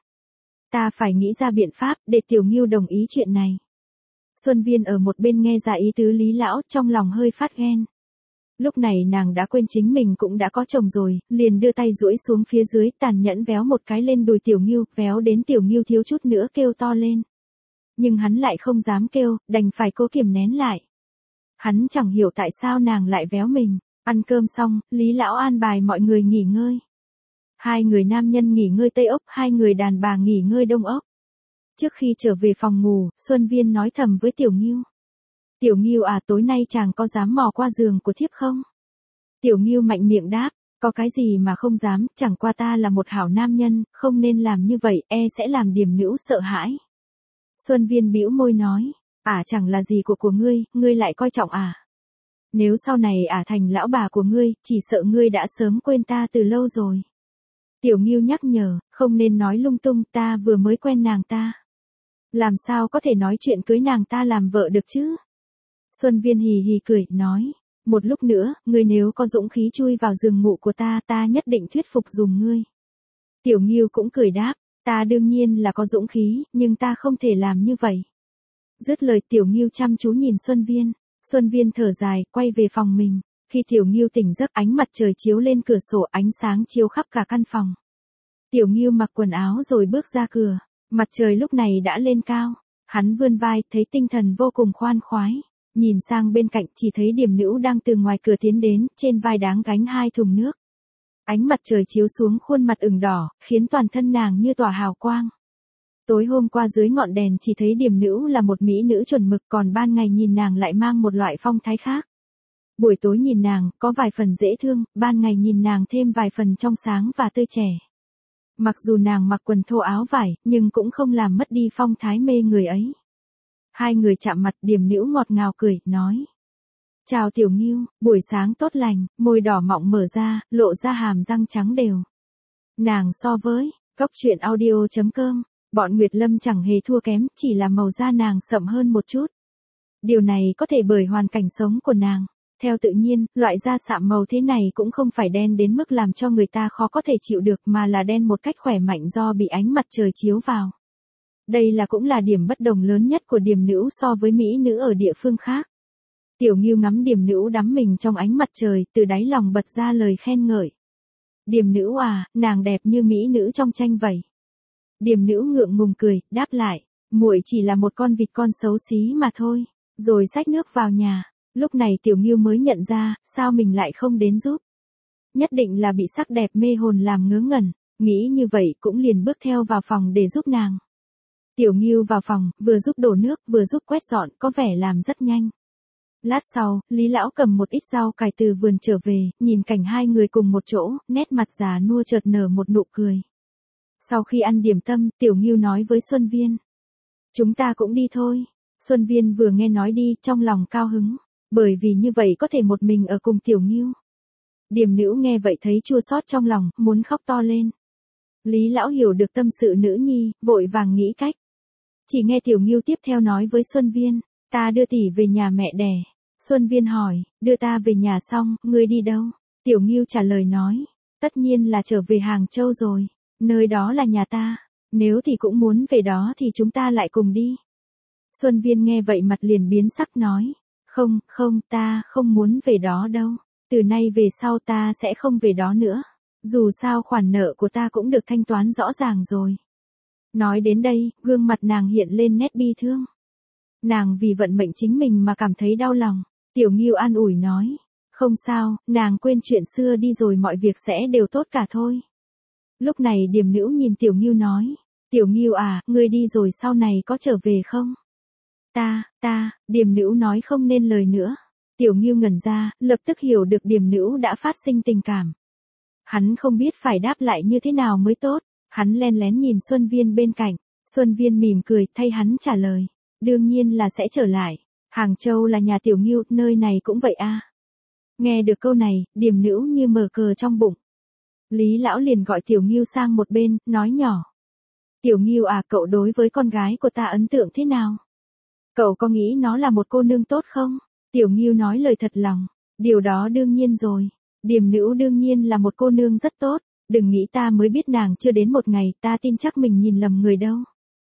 Ta phải nghĩ ra biện pháp, để Tiểu Ngưu đồng ý chuyện này. Xuân Viên ở một bên nghe ra ý tứ Lý lão, trong lòng hơi phát ghen. Lúc này nàng đã quên chính mình cũng đã có chồng rồi, liền đưa tay duỗi xuống phía dưới, tàn nhẫn véo một cái lên đùi Tiểu Ngưu, véo đến Tiểu Ngưu thiếu chút nữa kêu to lên. Nhưng hắn lại không dám kêu, đành phải cố kiềm nén lại. Hắn chẳng hiểu tại sao nàng lại véo mình. Ăn cơm xong, Lý lão an bài mọi người nghỉ ngơi. Hai người nam nhân nghỉ ngơi Tây ốc, hai người đàn bà nghỉ ngơi Đông ốc. Trước khi trở về phòng ngủ, Xuân Viên nói thầm với Tiểu Ngưu. Tiểu Ngưu à, tối nay chàng có dám mò qua giường của thiếp không? Tiểu Ngưu mạnh miệng đáp, có cái gì mà không dám, chẳng qua ta là một hảo nam nhân, không nên làm như vậy, sẽ làm điềm nữ sợ hãi. Xuân Viên bĩu môi nói, chẳng là gì của ngươi lại coi trọng à? Nếu sau này thành lão bà của ngươi, chỉ sợ ngươi đã sớm quên ta từ lâu rồi. Tiểu Ngưu nhắc nhở, không nên nói lung tung, ta vừa mới quen nàng ta. Làm sao có thể nói chuyện cưới nàng ta làm vợ được chứ? Xuân Viên hì hì cười, nói, một lúc nữa, ngươi nếu có dũng khí chui vào giường ngủ của ta, ta nhất định thuyết phục dùm ngươi. Tiểu Ngưu cũng cười đáp, ta đương nhiên là có dũng khí, nhưng ta không thể làm như vậy. Dứt lời Tiểu Ngưu chăm chú nhìn Xuân Viên. Xuân Viên thở dài, quay về phòng mình. Khi Tiểu Ngưu tỉnh giấc, ánh mặt trời chiếu lên cửa sổ, ánh sáng chiếu khắp cả căn phòng. Tiểu Ngưu mặc quần áo rồi bước ra cửa. Mặt trời lúc này đã lên cao. Hắn vươn vai, thấy tinh thần vô cùng khoan khoái. Nhìn sang bên cạnh chỉ thấy Điềm Nữu đang từ ngoài cửa tiến đến, trên vai đáng gánh 2 thùng nước. Ánh mặt trời chiếu xuống khuôn mặt ửng đỏ, khiến toàn thân nàng như tỏa hào quang. Tối hôm qua dưới ngọn đèn chỉ thấy Điềm Nữu là một mỹ nữ chuẩn mực, còn ban ngày nhìn nàng lại mang một loại phong thái khác. Buổi tối nhìn nàng, có vài phần dễ thương, ban ngày nhìn nàng thêm vài phần trong sáng và tươi trẻ. Mặc dù nàng mặc quần thô áo vải, nhưng cũng không làm mất đi phong thái mê người ấy. Hai người chạm mặt, Điềm Nữu ngọt ngào cười, nói. Chào Tiểu Ngưu, buổi sáng tốt lành, môi đỏ mọng mở ra, lộ ra hàm răng trắng đều. Nàng so với, Góc Truyện Audio.com, bọn Nguyệt Lâm chẳng hề thua kém, chỉ là màu da nàng sậm hơn một chút. Điều này có thể bởi hoàn cảnh sống của nàng. Theo tự nhiên, loại da sạm màu thế này cũng không phải đen đến mức làm cho người ta khó có thể chịu được mà là đen một cách khỏe mạnh do bị ánh mặt trời chiếu vào. Đây cũng là điểm bất đồng lớn nhất của Điềm Nữu so với mỹ nữ ở địa phương khác. Tiểu Ngưu ngắm Điềm Nữu đắm mình trong ánh mặt trời, từ đáy lòng bật ra lời khen ngợi. Điềm Nữu à, nàng đẹp như mỹ nữ trong tranh vậy. Điềm Nữu ngượng ngùng cười, đáp lại, muội chỉ là một con vịt con xấu xí mà thôi, rồi xách nước vào nhà. Lúc này Tiểu Ngưu mới nhận ra, sao mình lại không đến giúp. Nhất định là bị sắc đẹp mê hồn làm ngớ ngẩn, nghĩ như vậy cũng liền bước theo vào phòng để giúp nàng. Tiểu Ngưu vào phòng, vừa giúp đổ nước, vừa giúp quét dọn, có vẻ làm rất nhanh. Lát sau, Lý Lão cầm một ít rau cải từ vườn trở về, nhìn cảnh hai người cùng một chỗ, nét mặt già nua chợt nở một nụ cười. Sau khi ăn điểm tâm, Tiểu Ngưu nói với Xuân Viên. Chúng ta cũng đi thôi. Xuân Viên vừa nghe nói đi, trong lòng cao hứng. Bởi vì như vậy có thể một mình ở cùng Tiểu Ngưu. Điềm Nữu nghe vậy thấy chua xót trong lòng, muốn khóc to lên. Lý Lão hiểu được tâm sự nữ nhi, vội vàng nghĩ cách. Chỉ nghe Tiểu Ngưu tiếp theo nói với Xuân Viên, ta đưa tỷ về nhà mẹ đẻ. Xuân Viên hỏi, đưa ta về nhà xong, ngươi đi đâu? Tiểu Ngưu trả lời nói, tất nhiên là trở về Hàng Châu rồi, nơi đó là nhà ta, nếu thì cũng muốn về đó thì chúng ta lại cùng đi. Xuân Viên nghe vậy mặt liền biến sắc nói, không, ta không muốn về đó đâu, từ nay về sau ta sẽ không về đó nữa, dù sao khoản nợ của ta cũng được thanh toán rõ ràng rồi. Nói đến đây, gương mặt nàng hiện lên nét bi thương. Nàng vì vận mệnh chính mình mà cảm thấy đau lòng. Tiểu Ngưu an ủi nói, không sao, nàng quên chuyện xưa đi rồi mọi việc sẽ đều tốt cả thôi. Lúc này Điềm Nữu nhìn Tiểu Ngưu nói, Tiểu Ngưu à, ngươi đi rồi sau này có trở về không? Điềm Nữu nói không nên lời nữa. Tiểu Ngưu ngẩn ra, lập tức hiểu được Điềm Nữu đã phát sinh tình cảm. Hắn không biết phải đáp lại như thế nào mới tốt, hắn len lén nhìn Xuân Viên bên cạnh, Xuân Viên mỉm cười thay hắn trả lời, đương nhiên là sẽ trở lại, Hàng Châu là nhà Tiểu Ngưu, nơi này cũng vậy a. Nghe được câu này, Điềm Nữu như mở cờ trong bụng. Lý Lão liền gọi Tiểu Ngưu sang một bên, nói nhỏ. Tiểu Ngưu à, cậu đối với con gái của ta ấn tượng thế nào? Cậu có nghĩ nó là một cô nương tốt không? Tiểu Ngưu nói lời thật lòng. Điều đó đương nhiên rồi. Điềm Nữu đương nhiên là một cô nương rất tốt. Đừng nghĩ ta mới biết nàng chưa đến một ngày, ta tin chắc mình nhìn lầm người đâu.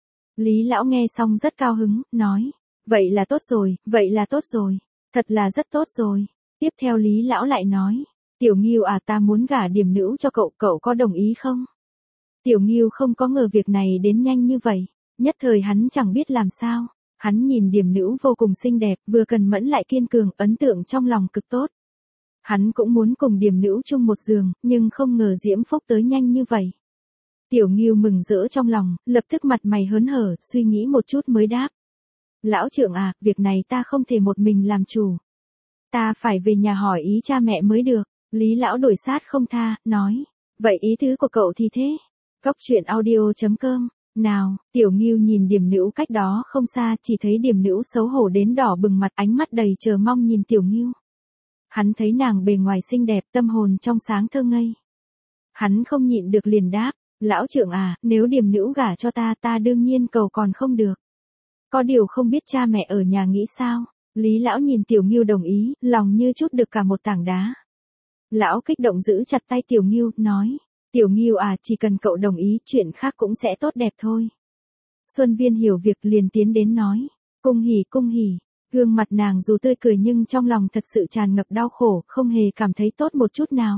Lý Lão nghe xong rất cao hứng, nói. Vậy là tốt rồi. Thật là rất tốt rồi. Tiếp theo Lý Lão lại nói. Tiểu Ngưu à, ta muốn gả Điềm Nữu cho cậu, cậu có đồng ý không? Tiểu Ngưu không có ngờ việc này đến nhanh như vậy. Nhất thời hắn chẳng biết làm sao. Hắn nhìn Điềm Nữu vô cùng xinh đẹp, vừa cần mẫn lại kiên cường, ấn tượng trong lòng cực tốt. Hắn cũng muốn cùng Điềm Nữu chung một giường, nhưng không ngờ Diễm Phúc tới nhanh như vậy. Tiểu Ngưu mừng rỡ trong lòng, lập tức mặt mày hớn hở, suy nghĩ một chút mới đáp. Lão trưởng à, việc này ta không thể một mình làm chủ. Ta phải về nhà hỏi ý cha mẹ mới được. Lý Lão đổi sát không tha, nói. Vậy ý tứ của cậu thì thế? Góc Truyện Audio.com. Nào, Tiểu Ngưu nhìn Điềm Nữu cách đó không xa, chỉ thấy Điềm Nữu xấu hổ đến đỏ bừng mặt, ánh mắt đầy chờ mong nhìn Tiểu Ngưu. Hắn thấy nàng bề ngoài xinh đẹp, tâm hồn trong sáng thơ ngây. Hắn không nhịn được liền đáp, lão trưởng à, nếu Điềm Nữu gả cho ta, ta đương nhiên cầu còn không được. Có điều không biết cha mẹ ở nhà nghĩ sao? Lý Lão nhìn Tiểu Ngưu đồng ý, lòng như trút được cả một tảng đá. Lão kích động giữ chặt tay Tiểu Ngưu, nói. Tiểu Ngưu à, chỉ cần cậu đồng ý, chuyện khác cũng sẽ tốt đẹp thôi. Xuân Viên hiểu việc liền tiến đến nói. Cung hỉ. Gương mặt nàng dù tươi cười nhưng trong lòng thật sự tràn ngập đau khổ, không hề cảm thấy tốt một chút nào.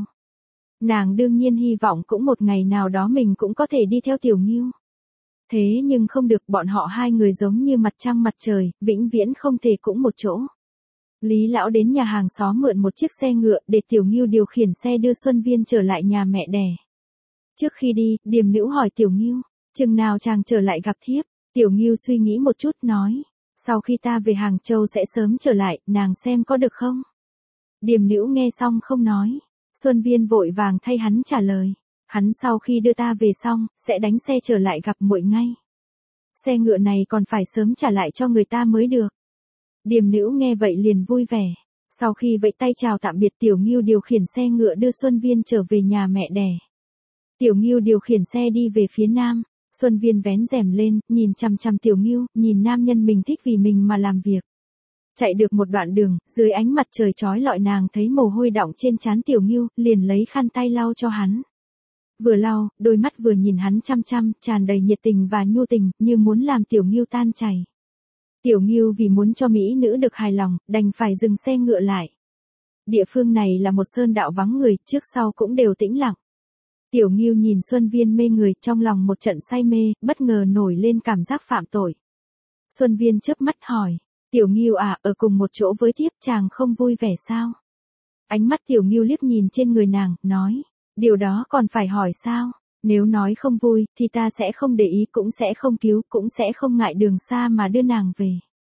Nàng đương nhiên hy vọng cũng một ngày nào đó mình cũng có thể đi theo Tiểu Ngưu. Thế nhưng không được, bọn họ hai người giống như mặt trăng mặt trời, vĩnh viễn không thể cũng một chỗ. Lý lão đến nhà hàng xóm mượn một chiếc xe ngựa để Tiểu Ngưu điều khiển xe đưa Xuân Viên trở lại nhà mẹ đẻ. Trước khi đi, Điềm Nữu hỏi Tiểu Ngưu, chừng nào chàng trở lại gặp thiếp? Tiểu Ngưu suy nghĩ một chút nói, sau khi ta về Hàng Châu sẽ sớm trở lại, nàng xem có được không? Điềm Nữu nghe xong không nói. Xuân Viên vội vàng thay hắn trả lời, hắn sau khi đưa ta về xong, sẽ đánh xe trở lại gặp muội ngay. Xe ngựa này còn phải sớm trả lại cho người ta mới được. Điềm Nữu nghe vậy liền vui vẻ. Sau khi vẫy tay chào tạm biệt, Tiểu Ngưu điều khiển xe ngựa đưa Xuân Viên trở về nhà mẹ đẻ. Tiểu Ngưu điều khiển xe đi về phía nam. Xuân Viên vén rèm lên, nhìn chằm chằm Tiểu Ngưu, nhìn nam nhân mình thích vì mình mà làm việc. Chạy được một đoạn đường, dưới ánh mặt trời chói lọi nàng thấy mồ hôi đọng trên trán Tiểu Ngưu, liền lấy khăn tay lau cho hắn. Vừa lau, đôi mắt vừa nhìn hắn chăm chăm, tràn đầy nhiệt tình và nhu tình, như muốn làm Tiểu Ngưu tan chảy. Tiểu Ngưu vì muốn cho mỹ nữ được hài lòng, đành phải dừng xe ngựa lại. Địa phương này là một sơn đạo vắng người, trước sau cũng đều tĩnh lặng. Tiểu Ngưu nhìn Xuân Viên mê người, trong lòng một trận say mê, bất ngờ nổi lên cảm giác phạm tội. Xuân Viên chớp mắt hỏi, Tiểu Ngưu à, ở cùng một chỗ với thiếp chàng không vui vẻ sao? Ánh mắt Tiểu Ngưu liếc nhìn trên người nàng, nói, điều đó còn phải hỏi sao? Nếu nói không vui, thì ta sẽ không để ý, cũng sẽ không cứu, cũng sẽ không ngại đường xa mà đưa nàng về.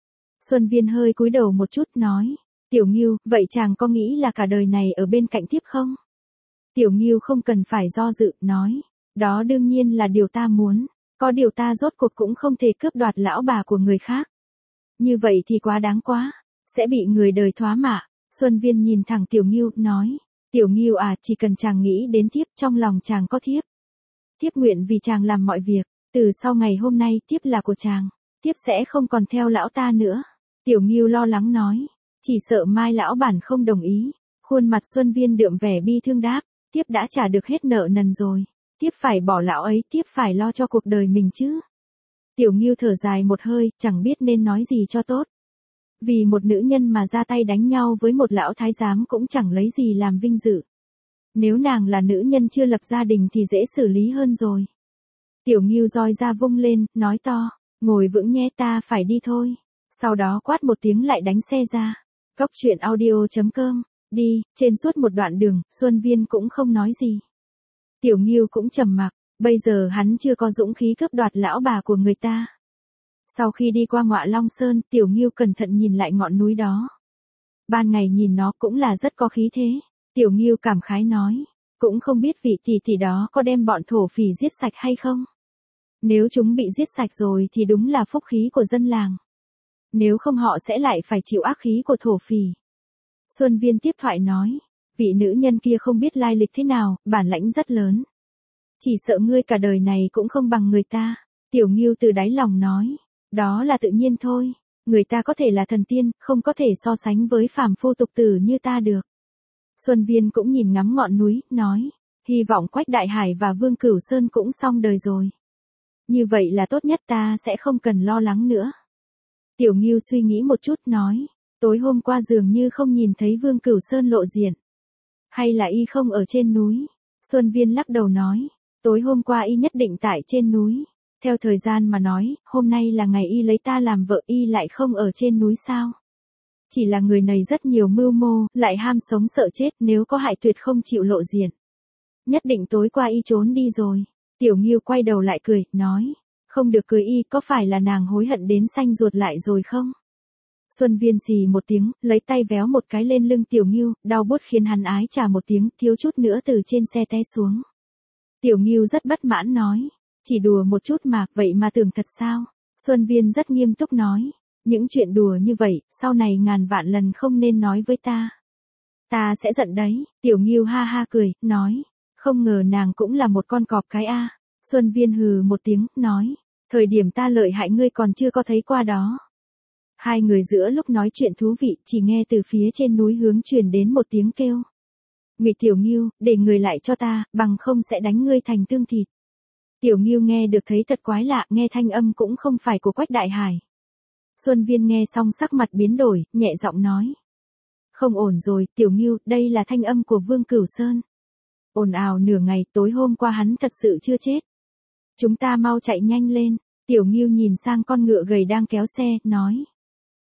Xuân Viên hơi cúi đầu một chút nói, Tiểu Ngưu, vậy chàng có nghĩ là cả đời này ở bên cạnh thiếp không? Tiểu Ngưu không cần phải do dự, nói, đó đương nhiên là điều ta muốn, có điều ta rốt cuộc cũng không thể cướp đoạt lão bà của người khác. Như vậy thì quá đáng quá, sẽ bị người đời thoá mạ. Xuân Viên nhìn thẳng Tiểu Ngưu, nói, Tiểu Ngưu à, chỉ cần chàng nghĩ đến thiếp, trong lòng chàng có thiếp. Thiếp nguyện vì chàng làm mọi việc, từ sau ngày hôm nay thiếp là của chàng, thiếp sẽ không còn theo lão ta nữa. Tiểu Ngưu lo lắng nói, chỉ sợ mai lão bản không đồng ý. Khuôn mặt Xuân Viên đượm vẻ bi thương đáp, thiếp đã trả được hết nợ nần rồi, thiếp phải bỏ lão ấy, thiếp phải lo cho cuộc đời mình chứ. Tiểu Ngưu thở dài một hơi, chẳng biết nên nói gì cho tốt. Vì một nữ nhân mà ra tay đánh nhau với một lão thái giám cũng chẳng lấy gì làm vinh dự. Nếu nàng là nữ nhân chưa lập gia đình thì dễ xử lý hơn rồi. Tiểu Ngưu roi ra vung lên, nói to, ngồi vững nhé, ta phải đi thôi. Sau đó quát một tiếng lại đánh xe ra. Cốc truyện audio.com, đi. Trên suốt một đoạn đường, Xuân Viên cũng không nói gì. Tiểu Ngưu cũng trầm mặc, bây giờ hắn chưa có dũng khí cướp đoạt lão bà của người ta. Sau khi đi qua Ngọa Long Sơn, Tiểu Ngưu cẩn thận nhìn lại ngọn núi đó. Ban ngày nhìn nó cũng là rất có khí thế. Tiểu Ngưu cảm khái nói, cũng không biết vị tỷ tỷ đó có đem bọn thổ phỉ giết sạch hay không. Nếu chúng bị giết sạch rồi thì đúng là phúc khí của dân làng. Nếu không họ sẽ lại phải chịu ác khí của thổ phỉ. Xuân Viên tiếp thoại nói, vị nữ nhân kia không biết lai lịch thế nào, bản lãnh rất lớn. Chỉ sợ ngươi cả đời này cũng không bằng người ta. Tiểu Ngưu từ đáy lòng nói, đó là tự nhiên thôi. Người ta có thể là thần tiên, không có thể so sánh với phàm phu tục tử như ta được. Xuân Viên cũng nhìn ngắm ngọn núi, nói, hy vọng Quách Đại Hải và Vương Cửu Sơn cũng xong đời rồi. Như vậy là tốt nhất, ta sẽ không cần lo lắng nữa. Tiểu Ngưu suy nghĩ một chút nói, tối hôm qua dường như không nhìn thấy Vương Cửu Sơn lộ diện. Hay là y không ở trên núi? Xuân Viên lắc đầu nói, tối hôm qua y nhất định tại trên núi. Theo thời gian mà nói, hôm nay là ngày y lấy ta làm vợ, y lại không ở trên núi sao? Chỉ là người này rất nhiều mưu mô, lại ham sống sợ chết, nếu có hại tuyệt không chịu lộ diện. Nhất định tối qua y trốn đi rồi. Tiểu Ngưu quay đầu lại cười, nói, không được cười y, có phải là nàng hối hận đến xanh ruột lại rồi không? Xuân Viên xì một tiếng, lấy tay véo một cái lên lưng Tiểu Ngưu, đau buốt khiến hắn ái chà một tiếng, thiếu chút nữa từ trên xe té xuống. Tiểu Ngưu rất bất mãn nói, chỉ đùa một chút mà, vậy mà tưởng thật sao? Xuân Viên rất nghiêm túc nói, những chuyện đùa như vậy, sau này ngàn vạn lần không nên nói với ta. Ta sẽ giận đấy. Tiểu Ngưu ha ha cười, nói, không ngờ nàng cũng là một con cọp cái a. Xuân Viên hừ một tiếng, nói, thời điểm ta lợi hại ngươi còn chưa có thấy qua đó. Hai người giữa lúc nói chuyện thú vị, chỉ nghe từ phía trên núi hướng truyền đến một tiếng kêu. Ngụy Tiểu Ngưu, để người lại cho ta, bằng không sẽ đánh ngươi thành tương thịt. Tiểu Ngưu nghe được thấy thật quái lạ, nghe thanh âm cũng không phải của Quách Đại Hải. Xuân Viên nghe xong sắc mặt biến đổi, nhẹ giọng nói. Không ổn rồi, Tiểu Ngưu, đây là thanh âm của Vương Cửu Sơn. Ồn ào nửa ngày, tối hôm qua hắn thật sự chưa chết. Chúng ta mau chạy nhanh lên. Tiểu Ngưu nhìn sang con ngựa gầy đang kéo xe, nói.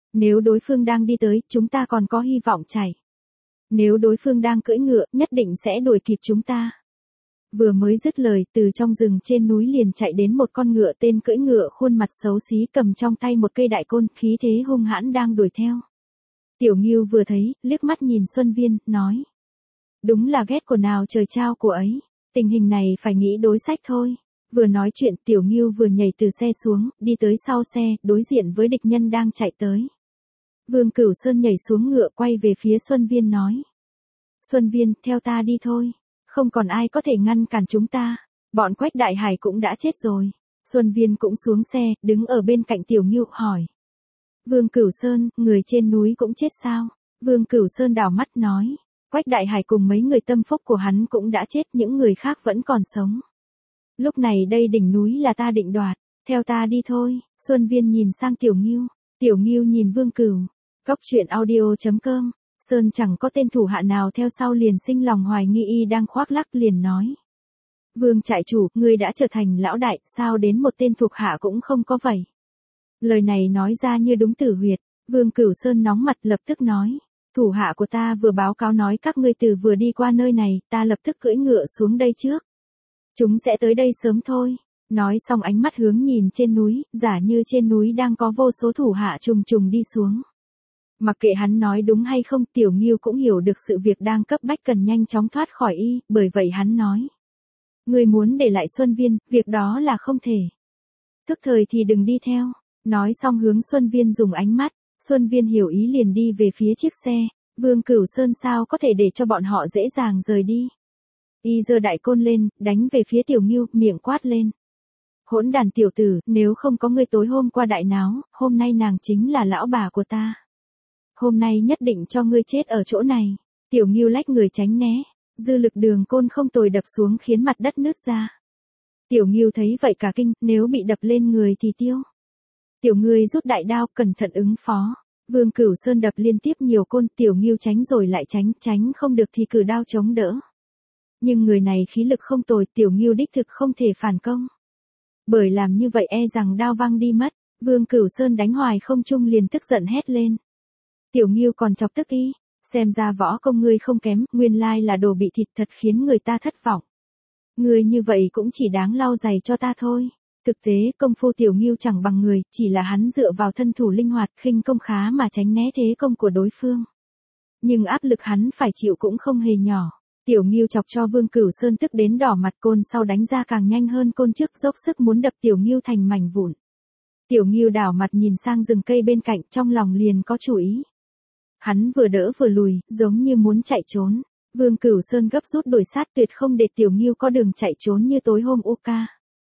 Nếu đối phương đang đi tới, chúng ta còn có hy vọng chạy. Nếu đối phương đang cưỡi ngựa, nhất định sẽ đuổi kịp chúng ta. Vừa mới dứt lời, từ trong rừng trên núi liền chạy đến một con ngựa, tên cưỡi ngựa khuôn mặt xấu xí cầm trong tay một cây đại côn, khí thế hung hãn đang đuổi theo. Tiểu Ngưu vừa thấy, liếc mắt nhìn Xuân Viên, nói. Đúng là ghét của nào trời trao của ấy. Tình hình này phải nghĩ đối sách thôi. Vừa nói chuyện, Tiểu Ngưu vừa nhảy từ xe xuống, đi tới sau xe, đối diện với địch nhân đang chạy tới. Vương Cửu Sơn nhảy xuống ngựa, quay về phía Xuân Viên nói. Xuân Viên, theo ta đi thôi. Không còn ai có thể ngăn cản chúng ta. Bọn Quách Đại Hải cũng đã chết rồi. Xuân Viên cũng xuống xe, đứng ở bên cạnh Tiểu Ngưu, hỏi. Vương Cửu Sơn, người trên núi cũng chết sao? Vương Cửu Sơn đảo mắt nói. Quách Đại Hải cùng mấy người tâm phúc của hắn cũng đã chết, những người khác vẫn còn sống. Lúc này đây đỉnh núi là ta định đoạt, theo ta đi thôi. Xuân Viên nhìn sang Tiểu Ngưu, Tiểu Ngưu nhìn Vương Cửu. Cóc truyện audio.com, Sơn chẳng có tên thủ hạ nào theo sau liền sinh lòng hoài nghi, y đang khoác lác liền nói. Vương trại chủ, ngươi đã trở thành lão đại, sao đến một tên thuộc hạ cũng không có vậy? Lời này nói ra như đúng tử huyệt. Vương Cửu Sơn nóng mặt lập tức nói. Thủ hạ của ta vừa báo cáo nói các ngươi từ vừa đi qua nơi này, ta lập tức cưỡi ngựa xuống đây trước. Chúng sẽ tới đây sớm thôi. Nói xong ánh mắt hướng nhìn trên núi, giả như trên núi đang có vô số thủ hạ trùng trùng đi xuống. Mặc kệ hắn nói đúng hay không, Tiểu Ngưu cũng hiểu được sự việc đang cấp bách cần nhanh chóng thoát khỏi y, bởi vậy hắn nói. Người muốn để lại Xuân Viên, việc đó là không thể. Thức thời thì đừng đi theo. Nói xong hướng Xuân Viên dùng ánh mắt, Xuân Viên hiểu ý liền đi về phía chiếc xe. Vương Cửu Sơn sao có thể để cho bọn họ dễ dàng rời đi. Y giơ đại côn lên, đánh về phía Tiểu Ngưu, miệng quát lên. Hỗn đàn tiểu tử, nếu không có ngươi tối hôm qua đại náo, hôm nay nàng chính là lão bà của ta. Hôm nay nhất định cho ngươi chết ở chỗ này. Tiểu Ngưu lách người tránh né, dư lực đường côn không tồi đập xuống khiến mặt đất nứt ra. Tiểu Ngưu thấy vậy cả kinh, nếu bị đập lên người thì tiêu. Tiểu ngươi rút đại đao, cẩn thận ứng phó. Vương Cửu Sơn đập liên tiếp nhiều côn, Tiểu Ngưu tránh rồi lại tránh, tránh không được thì cử đao chống đỡ. Nhưng người này khí lực không tồi, Tiểu Ngưu đích thực không thể phản công. Bởi làm như vậy e rằng đao văng đi mất, Vương Cửu Sơn đánh hoài không trung liền tức giận hét lên. Tiểu Ngưu còn chọc tức y, xem ra võ công ngươi không kém, nguyên lai là đồ bị thịt, thật khiến người ta thất vọng. Ngươi như vậy cũng chỉ đáng lau giày cho ta thôi. Thực tế công phu Tiểu Ngưu chẳng bằng người, chỉ là hắn dựa vào thân thủ linh hoạt, khinh công khá mà tránh né thế công của đối phương. Nhưng áp lực hắn phải chịu cũng không hề nhỏ. Tiểu Ngưu chọc cho Vương Cửu Sơn tức đến đỏ mặt, côn sau đánh ra càng nhanh hơn côn trước, dốc sức muốn đập Tiểu Ngưu thành mảnh vụn. Tiểu Ngưu đảo mặt nhìn sang rừng cây bên cạnh, trong lòng liền có chủ ý. Hắn vừa đỡ vừa lùi, giống như muốn chạy trốn. Vương Cửu Sơn gấp rút đuổi sát, tuyệt không để Tiểu Ngưu có đường chạy trốn như tối hôm Uca.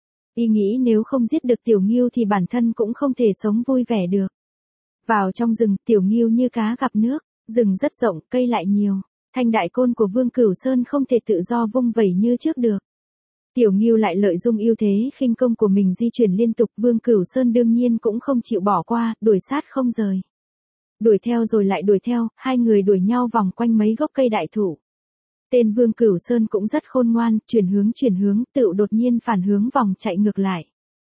Y nghĩ nếu không giết được Tiểu Ngưu thì bản thân cũng không thể sống vui vẻ được. Vào trong rừng, Tiểu Ngưu như cá gặp nước, rừng rất rộng, cây lại nhiều. Thanh đại côn của Vương Cửu Sơn không thể tự do vung vẩy như trước được. Tiểu Ngưu lại lợi dụng ưu thế khinh công của mình di chuyển liên tục, Vương Cửu Sơn đương nhiên cũng không chịu bỏ qua, đuổi sát không rời. Đuổi theo rồi lại đuổi theo, hai người đuổi nhau vòng quanh mấy gốc cây đại thụ. Tên Vương Cửu Sơn cũng rất khôn ngoan, chuyển hướng, tự đột nhiên phản hướng vòng chạy ngược lại.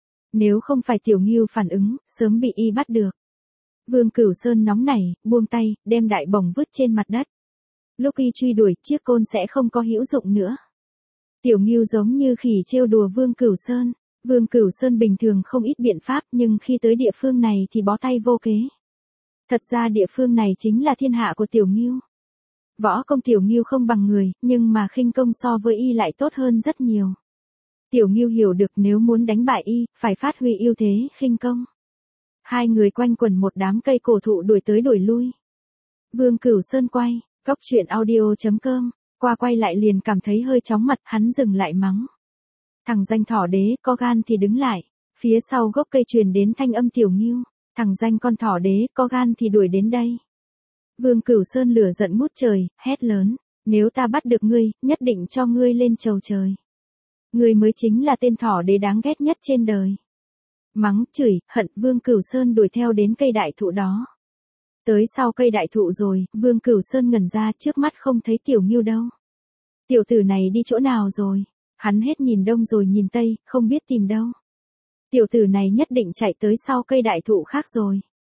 Nếu không phải Tiểu Ngưu phản ứng, sớm bị y bắt được. Vương Cửu Sơn nóng nảy, buông tay, đem đại bổng vứt trên mặt đất. Lúc y truy đuổi, chiếc côn sẽ không có hữu dụng nữa. Tiểu Ngưu giống như khỉ trêu đùa Vương Cửu Sơn. Vương Cửu Sơn bình thường không ít biện pháp, nhưng khi tới địa phương này thì bó tay vô kế. Thật ra địa phương này chính là thiên hạ của Tiểu Ngưu. Võ công Tiểu Ngưu không bằng người, nhưng mà khinh công so với y lại tốt hơn rất nhiều. Tiểu Ngưu hiểu được nếu muốn đánh bại y, phải phát huy ưu thế khinh công. Hai người quanh quẩn một đám cây cổ thụ đuổi tới đuổi lui. Vương Cửu Sơn quay, cóc truyện audio.com, qua quay lại liền cảm thấy hơi chóng mặt, hắn dừng lại mắng. Thằng danh thỏ đế, có gan thì đứng lại. Phía sau gốc cây truyền đến thanh âm Tiểu Ngưu. Thằng danh con thỏ đế, có gan thì đuổi đến đây. Vương Cửu Sơn lửa giận ngút trời, hét lớn. Nếu ta bắt được ngươi, nhất định cho ngươi lên chầu trời. Ngươi mới chính là tên thỏ đế đáng ghét nhất trên đời. Mắng, chửi, hận, Vương Cửu Sơn đuổi theo đến cây đại thụ đó. Tới sau cây đại thụ rồi, Vương Cửu Sơn ngẩn ra, trước mắt không thấy Tiểu Ngưu đâu. Tiểu tử này đi chỗ nào rồi? Hắn hết nhìn đông rồi nhìn tây, không biết tìm đâu. Tiểu tử này nhất định chạy tới sau cây đại thụ khác rồi.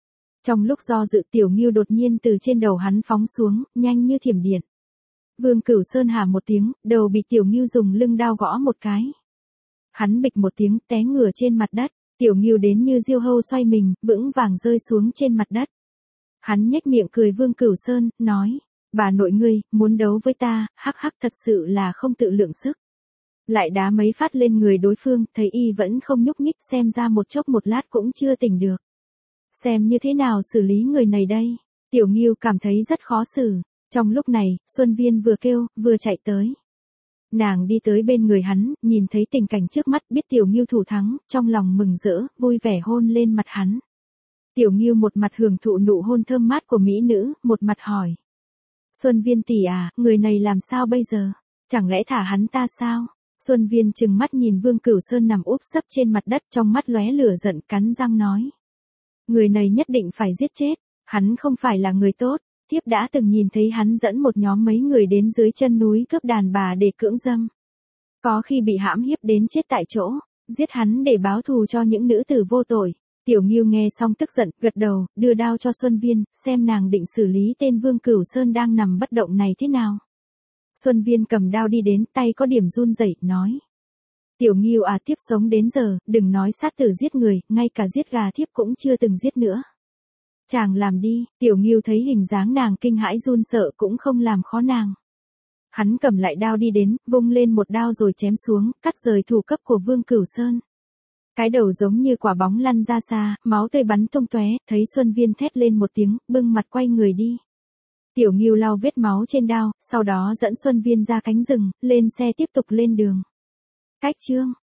Trong lúc do dự Tiểu Ngưu đột nhiên từ trên đầu hắn phóng xuống, nhanh như thiểm điện. Vương Cửu Sơn hả một tiếng, đầu bị Tiểu Ngưu dùng lưng đao gõ một cái. Hắn bịch một tiếng té ngửa trên mặt đất, Tiểu Ngưu đến như diêu hâu xoay mình, vững vàng rơi xuống trên mặt đất. Hắn nhếch miệng cười Vương Cửu Sơn, nói, bà nội ngươi, muốn đấu với ta, hắc hắc thật sự là không tự lượng sức. Lại đá mấy phát lên người đối phương, thấy y vẫn không nhúc nhích xem ra một chốc một lát cũng chưa tỉnh được. Xem như thế nào xử lý người này đây? Tiểu Ngưu cảm thấy rất khó xử. Trong lúc này, Xuân Viên vừa kêu, vừa chạy tới. Nàng đi tới bên người hắn, nhìn thấy tình cảnh trước mắt biết Tiểu Ngưu thủ thắng, trong lòng mừng rỡ, vui vẻ hôn lên mặt hắn. Tiểu Ngưu một mặt hưởng thụ nụ hôn thơm mát của mỹ nữ, một mặt hỏi. Xuân Viên tỷ à, người này làm sao bây giờ? Chẳng lẽ thả hắn ta sao? Xuân Viên trừng mắt nhìn Vương Cửu Sơn nằm úp sấp trên mặt đất trong mắt lóe lửa giận cắn răng nói. Người này nhất định phải giết chết, hắn không phải là người tốt, thiếp đã từng nhìn thấy hắn dẫn một nhóm mấy người đến dưới chân núi cướp đàn bà để cưỡng dâm. Có khi bị hãm hiếp đến chết tại chỗ, giết hắn để báo thù cho những nữ tử vô tội. Tiểu Ngưu nghe xong tức giận, gật đầu, đưa đao cho Xuân Viên, xem nàng định xử lý tên Vương Cửu Sơn đang nằm bất động này thế nào. Xuân Viên cầm đao đi đến, tay có điểm run rẩy, nói. Tiểu Ngưu à, thiếp sống đến giờ, đừng nói sát tử giết người, ngay cả giết gà thiếp cũng chưa từng giết nữa. Chàng làm đi, Tiểu Ngưu thấy hình dáng nàng kinh hãi run sợ cũng không làm khó nàng. Hắn cầm lại đao đi đến, vung lên một đao rồi chém xuống, cắt rời thủ cấp của Vương Cửu Sơn. Cái đầu giống như quả bóng lăn ra xa, máu tươi bắn tung tóe, thấy Xuân Viên thét lên một tiếng, bưng mặt quay người đi. Tiểu Ngưu lau vết máu trên đao, sau đó dẫn Xuân Viên ra cánh rừng, lên xe tiếp tục lên đường. Cách chương